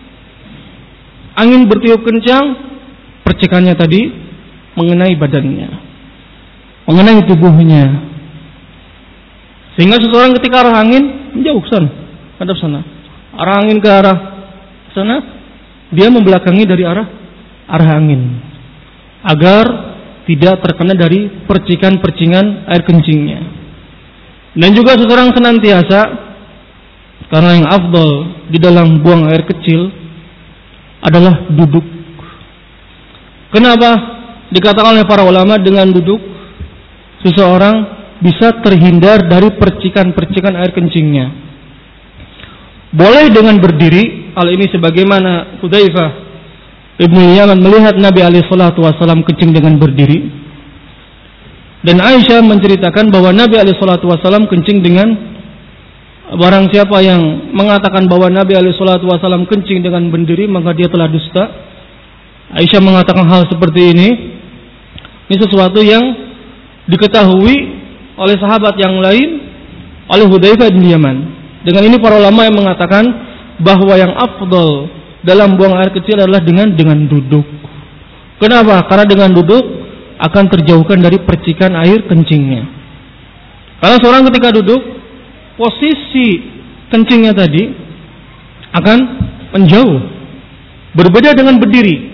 angin bertiup kencang, percikannya tadi mengenai badannya, mengenai tubuhnya. Sehingga seseorang ketika arah angin menjauh ke sana, hadap sana. Arah angin ke arah sana, dia membelakangi dari arah angin, agar tidak terkena dari percikan-percikan air kencingnya. Dan juga seseorang senantiasa, karena yang afdal di dalam buang air kecil adalah duduk. Kenapa dikatakan oleh para ulama dengan duduk seseorang bisa terhindar dari percikan-percikan air kencingnya? Boleh dengan berdiri, hal ini sebagaimana Hudzaifah Ibnu Yaman melihat Nabi alaihi salatu wasallam kencing dengan berdiri. Dan Aisyah menceritakan bahwa Nabi alaihi salatu wasallam kencing dengan, barang siapa yang mengatakan bahwa Nabi alaihi salatu wasallam kencing dengan berdiri, maka dia telah dusta. Aisyah mengatakan hal seperti ini sesuatu yang diketahui oleh sahabat yang lain, oleh Hudzaifah bin Yaman. Dengan ini para ulama yang mengatakan bahwa yang afdal dalam buang air kecil adalah dengan duduk. Kenapa? Karena dengan duduk akan terjauhkan dari percikan air kencingnya. Karena seorang ketika duduk, posisi kencingnya tadi akan menjauh. Berbeda dengan berdiri.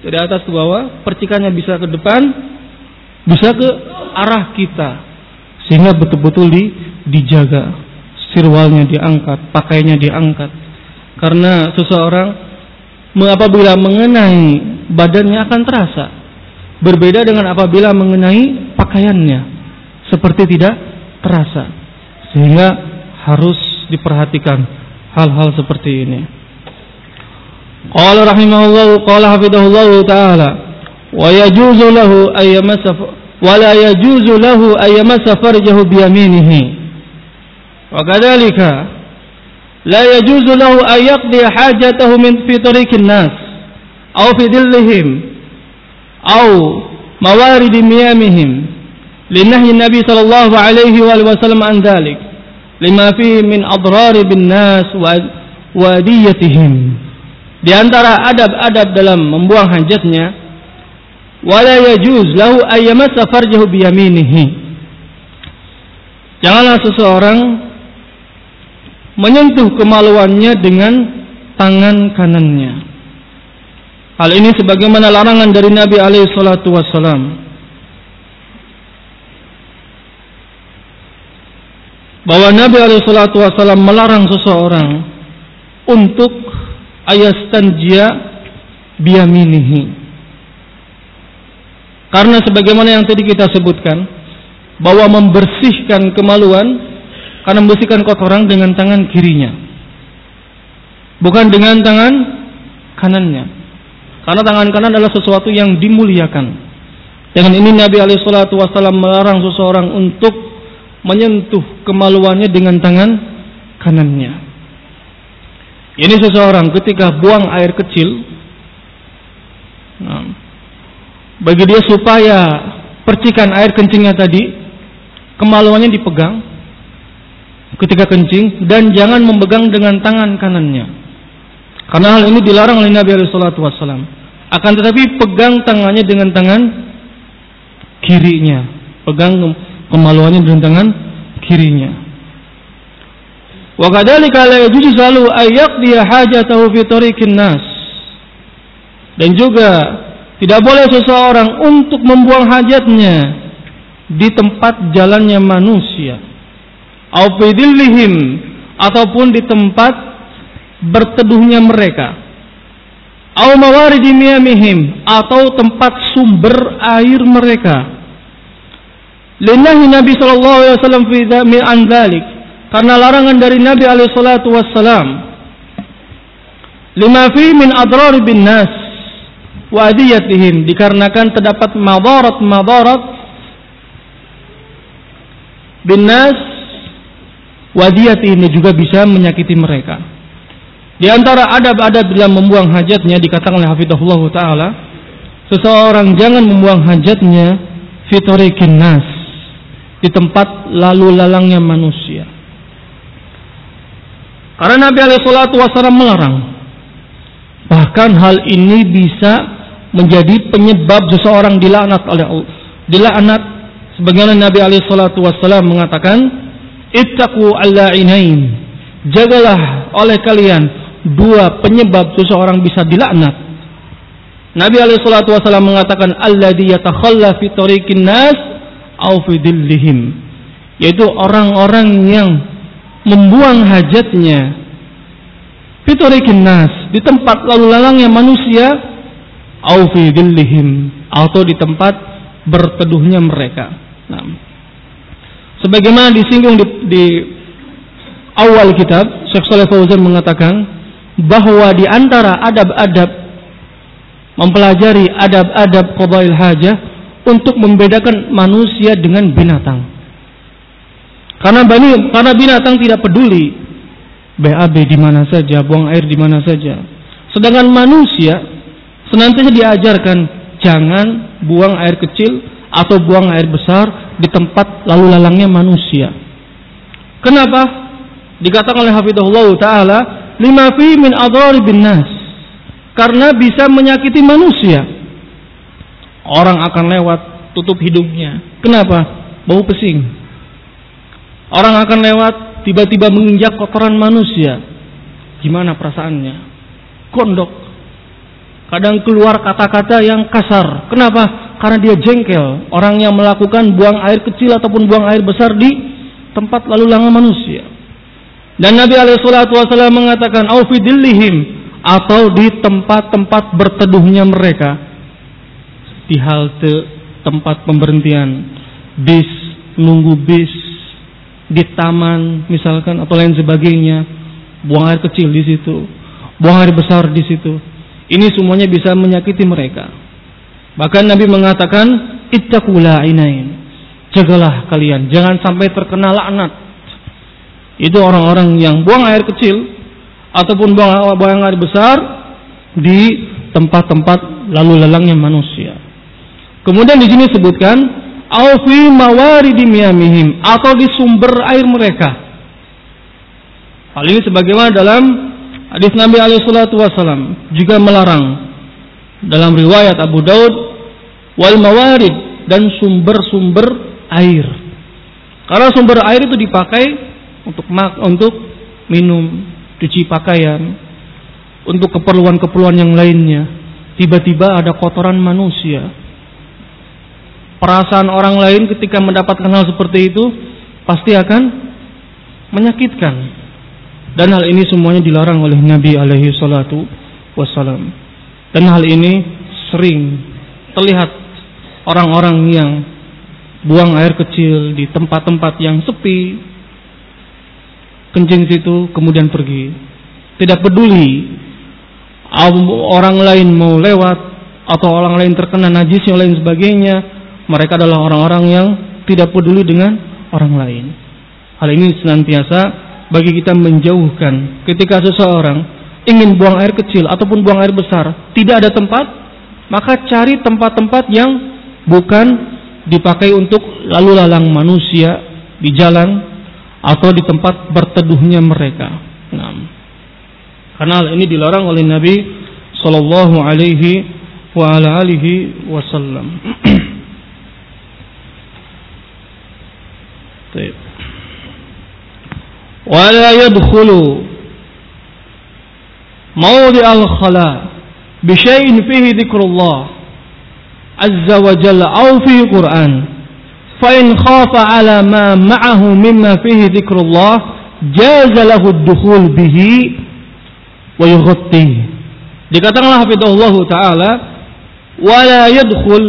dari atas ke bawah, percikannya bisa ke depan, bisa ke arah kita, sehingga betul-betul dijaga, sirwalnya diangkat, pakaiannya diangkat. Karena seseorang apabila mengenai badannya akan terasa, berbeda dengan apabila mengenai pakaiannya, seperti tidak terasa. Sehingga harus diperhatikan hal-hal seperti ini. Qala rahimahullah, qala hafidhahullah ta'ala, wa yajuzu lahu ayyamasa wa la yajuzu lahu ayyamasa farjahu bi yaminihi. Wa kadzalika la yajuzu lahu ay yaqdi hajatahu min fi tariqin nas aw fi dhillihim aw mawarid miyamihim linahyi Nabi sallallahu alaihi wasallam an dzalik lima fihi min adrar bin nas wa adiyatihim. Di antara adab-adab dalam membuang hajatnya, wala yajuz lahu ayyamassa farjahu bi yaminihi. Janganlah seseorang menyentuh kemaluannya dengan tangan kanannya. Hal ini sebagaimana larangan dari Nabi alaihi salatu wassalam, bahwa Nabi alaihi salatu wassalam melarang seseorang untuk ayastanjia biyaminihi. Karena sebagaimana yang tadi kita sebutkan, bahwa membersihkan kemaluan, karena membersihkan kotoran dengan tangan kirinya, bukan dengan tangan kanannya. Karena tangan kanan adalah sesuatu yang dimuliakan. Dengan ini Nabi alaihi salatu wasallam melarang seseorang untuk menyentuh kemaluannya dengan tangan kanannya. Ini seseorang ketika buang air kecil, bagi dia supaya percikan air kencingnya tadi, kemaluannya dipegang ketika kencing, dan jangan memegang dengan tangan kanannya. Karena hal ini dilarang oleh Nabi sallallahu alaihi wasallam. Akan tetapi pegang tangannya dengan tangan kirinya, pegang kemaluannya dengan tangan kirinya. Wa kadzalika la yajuzu salu ay yaqdi hajatahu fi tariqin nas. Dan juga tidak boleh seseorang untuk membuang hajatnya di tempat jalannya manusia, au fi dhillihim, ataupun di tempat berteduhnya mereka, au mawaridi miyamihim, atau tempat sumber air mereka. Linahi Nabi sallallahu alaihi wasallam fi an dzalik, karena larangan dari Nabi alaihi salatu wassalam, lima fi min adrar bin nas wa adiyatihim, dikarenakan terdapat madarat bin nas wa adiyatihim, juga bisa menyakiti mereka. Di antara adab-adab dalam membuang hajatnya, dikatakan oleh hafizahullah taala, seseorang jangan membuang hajatnya fi tariqin nas, di tempat lalu lalangnya manusia. Karena Nabi alaihi salatu wasallam melarang. Bahkan hal ini bisa menjadi penyebab seseorang dilaknat oleh Allah. Dilaknat, sebagaimana Nabi alaihi salatu wasallam mengatakan, ittaqu al-la'inain. Jagalah oleh kalian dua penyebab seseorang bisa dilaknat. Nabi alaihi salatu wasallam mengatakan, alladzi yatakhalla fi tariqin nas aw fi dhillihim, yaitu orang-orang yang membuang hajatnya fitorikin nas, di tempat lalu lalangnya manusia, au fi dhillihim, atau di tempat berteduhnya mereka. Nah, sebagaimana disinggung di awal kitab, Syekh Shalih Fauzan mengatakan bahwa di antara adab-adab mempelajari adab-adab qadail hajah untuk membedakan manusia dengan binatang. Karena binatang tidak peduli BAB di mana saja, buang air di mana saja. Sedangkan manusia senantiasa diajarkan jangan buang air kecil atau buang air besar di tempat lalu lalangnya manusia. Kenapa? Dikatakan oleh hafizahullah taala, lima fi min adrar bin nas, karena bisa menyakiti manusia. Orang akan lewat tutup hidungnya. Kenapa? Bau pesing. Orang akan lewat, tiba-tiba menginjak kotoran manusia. Gimana perasaannya? Gondok. kadang keluar kata-kata yang kasar. Kenapa? Karena dia jengkel orang yang melakukan buang air kecil ataupun buang air besar di tempat lalu lalang manusia. Dan Nabi SAW mengatakan au fi dillihim, atau di tempat-tempat berteduhnya mereka, di halte, tempat pemberhentian bis, nunggu bis, di taman misalkan atau lain sebagainya, buang air kecil di situ, buang air besar di situ. Ini semuanya bisa menyakiti mereka. Bahkan Nabi mengatakan ittaqu la'inain, jagalah kalian jangan sampai terkena laknat. Itu orang-orang yang buang air kecil ataupun buang air besar di tempat-tempat lalu lalangnya manusia. Kemudian di sini sebutkan au fi mawaridi miyamihim, atau di sumber air mereka. Hal ini sebagaimana dalam hadis Nabi SAW juga melarang dalam riwayat Abu Daud, wal mawarid, dan sumber-sumber air. Karena sumber air itu dipakai untuk minum, cuci pakaian, untuk keperluan-keperluan yang lainnya. Tiba-tiba ada kotoran manusia. Perasaan orang lain ketika mendapatkan hal seperti itu pasti akan menyakitkan. Dan hal ini semuanya dilarang oleh Nabi alaihi salatu wassalam. Dan hal ini sering terlihat orang-orang yang buang air kecil di tempat-tempat yang sepi, kencing situ kemudian pergi. Tidak peduli orang lain mau lewat atau orang lain terkena najis yang lain sebagainya, mereka adalah orang-orang yang tidak peduli dengan orang lain. Hal ini senantiasa bagi kita menjauhkan. Ketika seseorang ingin buang air kecil ataupun buang air besar, tidak ada tempat, maka cari tempat-tempat yang bukan dipakai untuk lalu lalang manusia di jalan atau di tempat berteduhnya mereka. Nah, karena hal ini dilarang oleh Nabi sallallahu alaihi wa ala alihi wasallam. Baik. Wala yadkhulu mawdi' al-khala bi syai'in fihi dzikrullah azza wa jalla aw fi Qur'an fa in khafa 'ala ma ma'ahu mimma fihi dzikrullah jaza lahu ad-dukhul bihi wa yughatti. Dikatakanlah hafizahullah taala wala yadkhul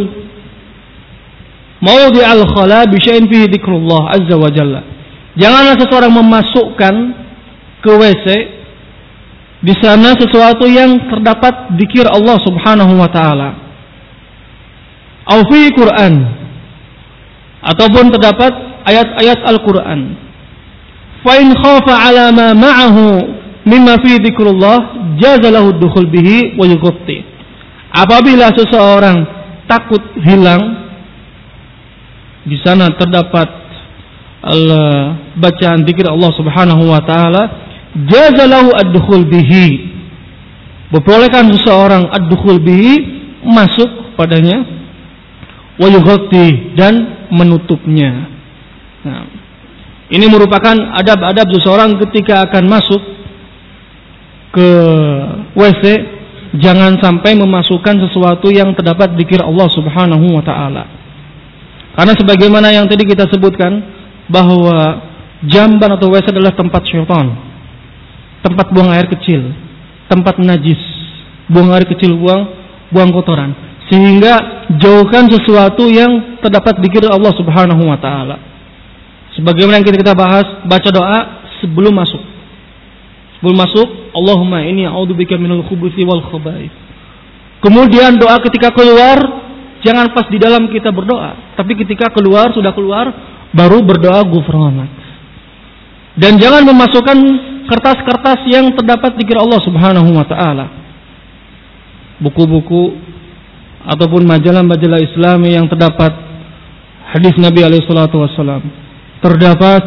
mawdi' al-khala bi syai'in fihi dzikrullah azza wa jalla. Janganlah seseorang memasukkan ke WC di sana sesuatu yang terdapat zikir Allah Subhanahu wa taala. Au fi Quran, ataupun terdapat ayat-ayat Al-Qur'an. Fa in khafa 'ala ma ma'ahu mimma fi dzikrullah jaza lahu ad-dukhul bihi wa yughatti. Apabila seseorang takut hilang di sana terdapat bacaan zikir Allah Subhanahu wa taala, jazalahu ad-dukhul bihi. Diperbolehkan seseorang ad-dukhul bihi, masuk padanya, wa yughatti, dan menutupnya. Nah, ini merupakan adab-adab seseorang ketika akan masuk ke WC, jangan sampai memasukkan sesuatu yang terdapat zikir Allah Subhanahu wa taala. Karena sebagaimana yang tadi kita sebutkan, bahwa jamban atau WC adalah tempat syaitan, tempat buang air kecil, tempat najis, buang air kecil, buang kotoran. Sehingga jauhkan sesuatu yang terdapat zikir Allah Subhanahu wa taala. Sebagaimana yang kita bahas, baca doa sebelum masuk. Sebelum masuk, Allahumma inni a'udzubika minal khubuthi wal khaba'ith. Kemudian doa ketika keluar, jangan pas di dalam kita berdoa, tapi ketika keluar, sudah keluar, baru berdoa ghufranak. Dan jangan memasukkan kertas-kertas yang terdapat zikir Allah Subhanahu wa taala. Buku-buku ataupun majalah-majalah Islami yang terdapat hadis Nabi alaihi salatu wasallam, terdapat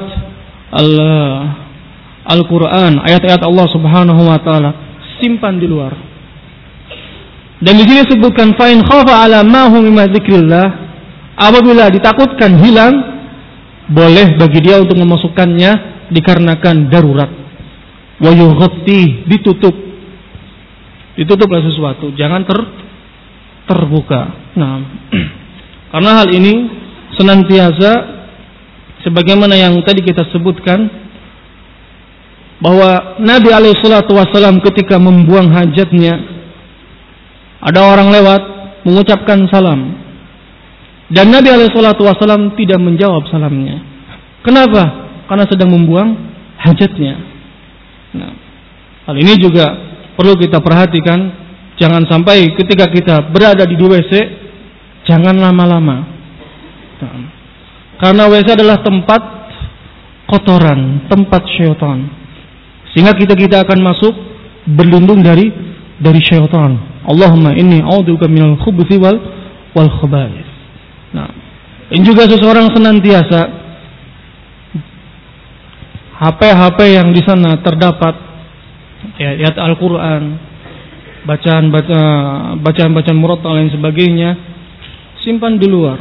Al-Qur'an, ayat-ayat Allah Subhanahu wa taala, simpan di luar. Dan di sini disebutkan fa in khafa 'ala ma hum min dzikrillah, apabila ditakutkan hilang, boleh bagi dia untuk memasukkannya dikarenakan darurat. Wa yughatti, ditutup. ditutup oleh sesuatu, jangan terbuka. Nah, karena hal ini senantiasa sebagaimana yang tadi kita sebutkan bahwa Nabi SAW ketika membuang hajatnya, ada orang lewat mengucapkan salam dan Nabi SAW tidak menjawab salamnya. Kenapa? Karena sedang membuang hajatnya. Nah, hal ini juga perlu kita perhatikan. Jangan sampai ketika kita berada di WC, jangan lama-lama. Nah, karena WC adalah tempat kotoran, tempat syaitan. Sehingga kita akan masuk berlindung dari syaitan. Allahumma inni a'udzubika minal khubuthi wal khaba'ith. Nah, ini juga seseorang senantiasa HP yang di sana terdapat ayat Al-Qur'an, bacaan murattal dan sebagainya, simpan di luar.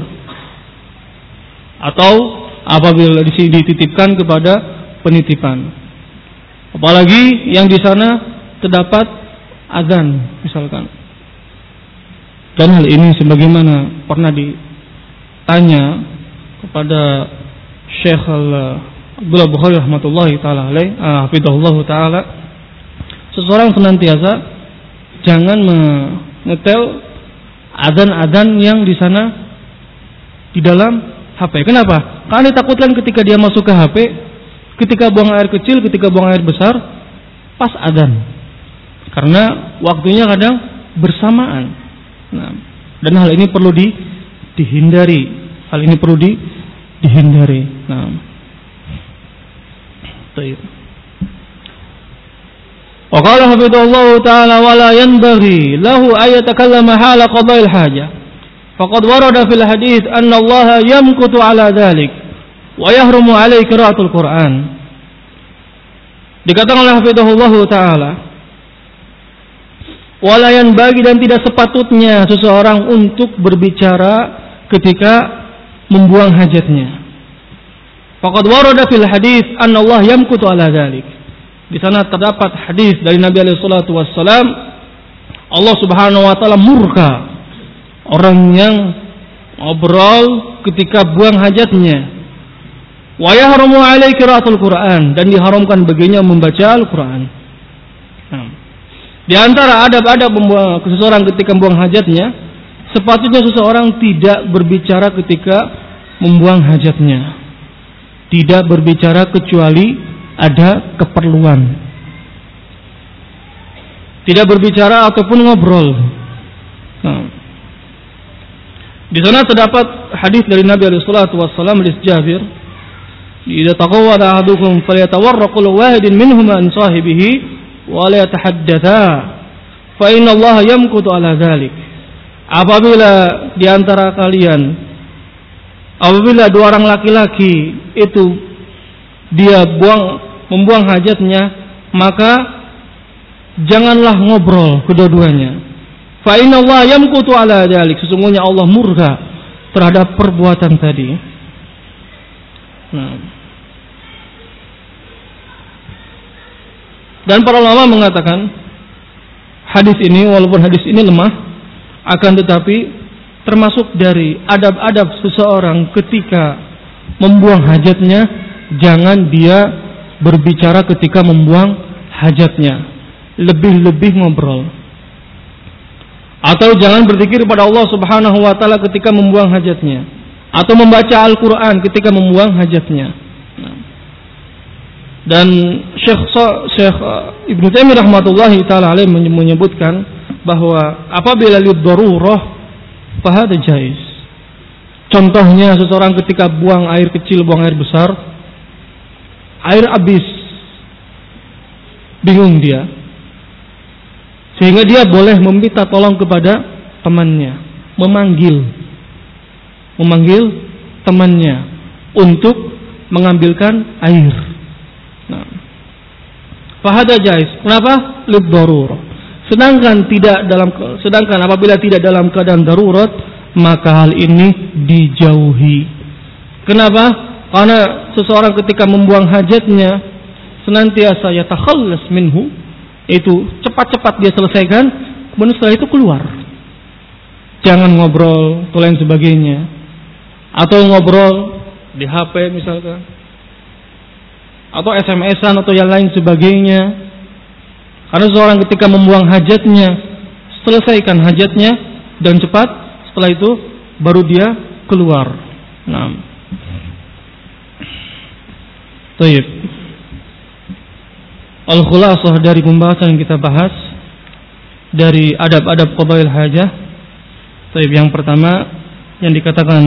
Atau apabila dititipkan kepada penitipan. Apalagi yang di sana terdapat azan misalkan. Dan hal ini sebagaimana pernah ditanya kepada Syekh Abdullah Bukhari rahmatullahi taala alaih, hafizahullah taala, seseorang senantiasa jangan menyetel azan-azan yang di sana di dalam HP. Kenapa? Karena ditakutkan ketika dia masuk ke HP, ketika buang air kecil, ketika buang air besar, pas adzan. Karena waktunya kadang bersamaan. Nah, dan hal ini perlu dihindari. Hal ini perlu dihindari. Nah, baik. Wa qala hafidhahullah ta'ala wa la yanbaghi lahu ay yatakallama hala qada'il hajah. Faqad warada fil hadits anna Allah yamkutu ala dhalik wa yahrumu alaihi qiraatul Qur'an. Dikatakan oleh hafizahullah taala, walayan bagi dan tidak sepatutnya seseorang untuk berbicara ketika membuang hajatnya. Faqad warada fil hadits anna Allah yamkutu ala dhalik. Di sana terdapat hadis dari Nabi alaihi salatu wassalam, Allah Subhanahu wa taala murka orang yang ngobrol ketika buang hajatnya. Wa yahrumu alaihi qiraatul Qur'an, dan diharamkan baginya membaca Al-Qur'an. Nah, di antara adab-adab seseorang ketika membuang hajatnya, sepatutnya seseorang tidak berbicara ketika membuang hajatnya. Tidak berbicara kecuali ada keperluan. Tidak berbicara ataupun ngobrol. Nah, di sana terdapat hadis dari Nabi alaihi salatu wassalam, hadis Jabir, idza taqawwada ahadukum falyatawarraqul wahidin minhum an sahibihi wa la yatahaddatha fa inna Allah yamkutu ala dzalik. Apabila di antara kalian, apabila dua orang laki-laki itu dia membuang hajatnya, maka janganlah ngobrol kedua-duanya. Fa inna Allah yamkutu ala dzalik, sesungguhnya Allah murka terhadap perbuatan tadi. Nah, dan para ulama mengatakan hadis ini, walaupun hadis ini lemah, akan tetapi termasuk dari adab-adab seseorang ketika membuang hajatnya, jangan dia berbicara ketika membuang hajatnya, lebih-lebih ngobrol. Atau jangan berzikir kepada Allah Subhanahu wa taala ketika membuang hajatnya, atau membaca Al-Qur'an ketika membuang hajatnya. Dan Syekh Ibnu Taimiyah rahmatullahi taala alaih menyebutkan bahwa apabila liddarurah fa hada jaiz. Contohnya seseorang ketika buang air kecil, buang air besar, air habis, bingung dia, sehingga dia boleh meminta tolong kepada temannya, memanggil temannya untuk mengambilkan air. Nah, fahada jaiz. Kenapa? Liddarurah. Sedangkan apabila tidak dalam keadaan darurat, maka hal ini dijauhi. Kenapa? Karena seseorang ketika membuang hajatnya senantiasa yatakhallas minhu, itu cepat-cepat dia selesaikan, kemudian setelah itu keluar. Jangan ngobrol atau lain sebagainya, atau ngobrol di HP misalkan, atau SMS-an atau yang lain sebagainya. Karena seorang ketika membuang hajatnya, selesaikan hajatnya dan cepat, setelah itu baru dia keluar. Nah, baik. Al-khulasah dari pembahasan yang kita bahas dari adab-adab qadail hajah. Baik, yang pertama yang dikatakan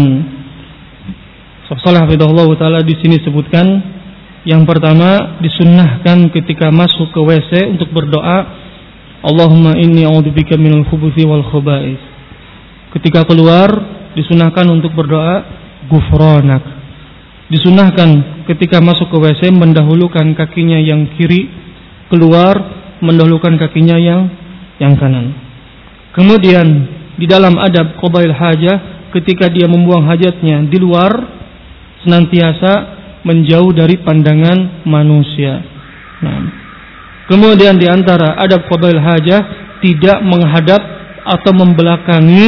Salih hafizahullah taala di sini sebutkan, yang pertama disunnahkan ketika masuk ke WC untuk berdoa, Allahumma inni a'udzubika minal khubuthi wal khaba'is. Ketika keluar disunnahkan untuk berdoa ghufranak. Disunnahkan ketika masuk ke WC mendahulukan kakinya yang kiri, keluar mendahulukan kakinya yang kanan. Kemudian di dalam adab qadail hajah, ketika dia membuang hajatnya di luar, senantiasa menjauh dari pandangan manusia. Nah, kemudian di antara adab qadail hajah, tidak menghadap atau membelakangi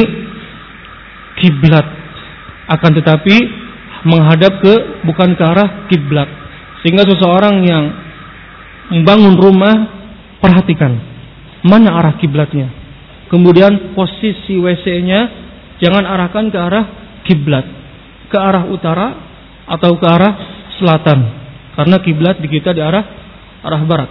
kiblat, akan tetapi menghadap bukan ke arah kiblat. Sehingga seseorang yang membangun rumah, perhatikan mana arah kiblatnya. Kemudian posisi WC-nya jangan arahkan ke arah kiblat, ke arah utara atau ke arah selatan, karena kiblat di kita di arah barat.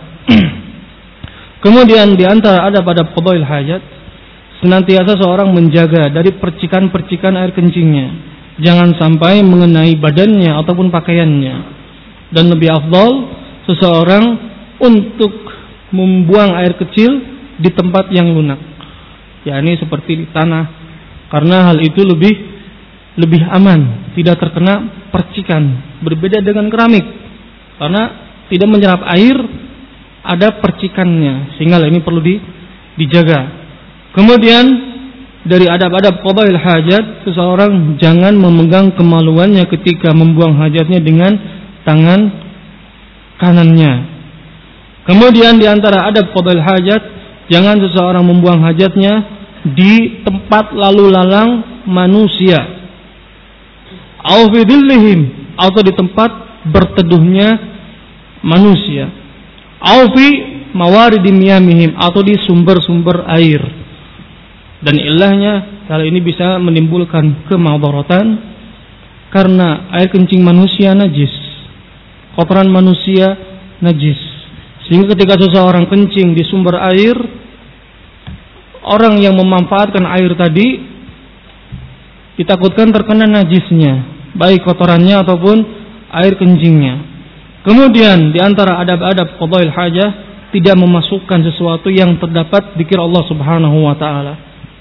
Kemudian di antara adab-adab qadail hajat, senantiasa seorang menjaga dari percikan-percikan air kencingnya, jangan sampai mengenai badannya ataupun pakaiannya. Dan lebih afdal seseorang untuk membuang air kecil di tempat yang lunak, yakni seperti di tanah, karena hal itu lebih aman, tidak terkena percikan. Berbeda dengan keramik, karena tidak menyerap air, ada percikannya, sehingga ini perlu dijaga. Kemudian dari adab-adab qadail hajat, seseorang jangan memegang kemaluannya ketika membuang hajatnya dengan tangan kanannya. Kemudian di antara adab qadail hajat, jangan seseorang membuang hajatnya di tempat lalu lalang manusia, au fi dhillihim, atau di tempat berteduhnya manusia, au fi mawaridi miyamihim, atau di sumber-sumber air. Dan ilahnya hal ini bisa menimbulkan kemadaratan, karena air kencing manusia najis, kotoran manusia najis. Sehingga ketika seseorang kencing di sumber air, orang yang memanfaatkan air tadi ditakutkan terkena najisnya, baik kotorannya ataupun air kencingnya. Kemudian di antara adab-adab qadail hajah, tidak memasukkan sesuatu yang terdapat zikir Allah Subhanahu wa taala.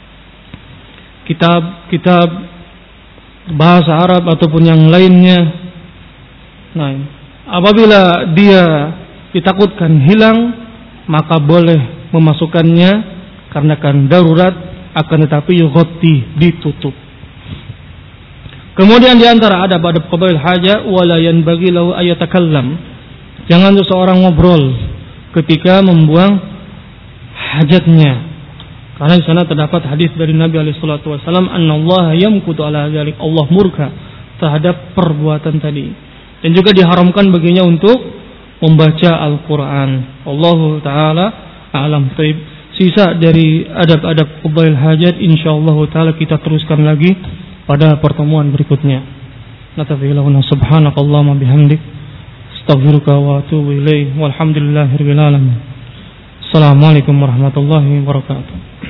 Kitab bahasa Arab ataupun yang lainnya. Nah, apabila dia ditakutkan hilang, maka boleh memasukkannya karena kan darurat, akan tetapi yughatti, ditutup. Kemudian di antara adab-adab qadail hajah, wala yanbaghi lahu ayatakallam. Jangan seseorang ngobrol ketika membuang hajatnya. Karena di sana terdapat hadis dari Nabi alaihi salatu wasallam, "Annallaha yamkutu ala dzalik." Allah murka terhadap perbuatan tadi. Dan juga diharamkan baginya untuk membaca Al-Qur'an. Allahu taala a'lam. Sisa dari adab-adab qadail hajat insyaallah taala kita teruskan lagi pada pertemuan berikutnya. Natafilahuna subhanakallahumma bihamdik, astaghfiruka wa atubu ilaik, walhamdulillahirabbil alamin. Assalamualaikum warahmatullahi wabarakatuh.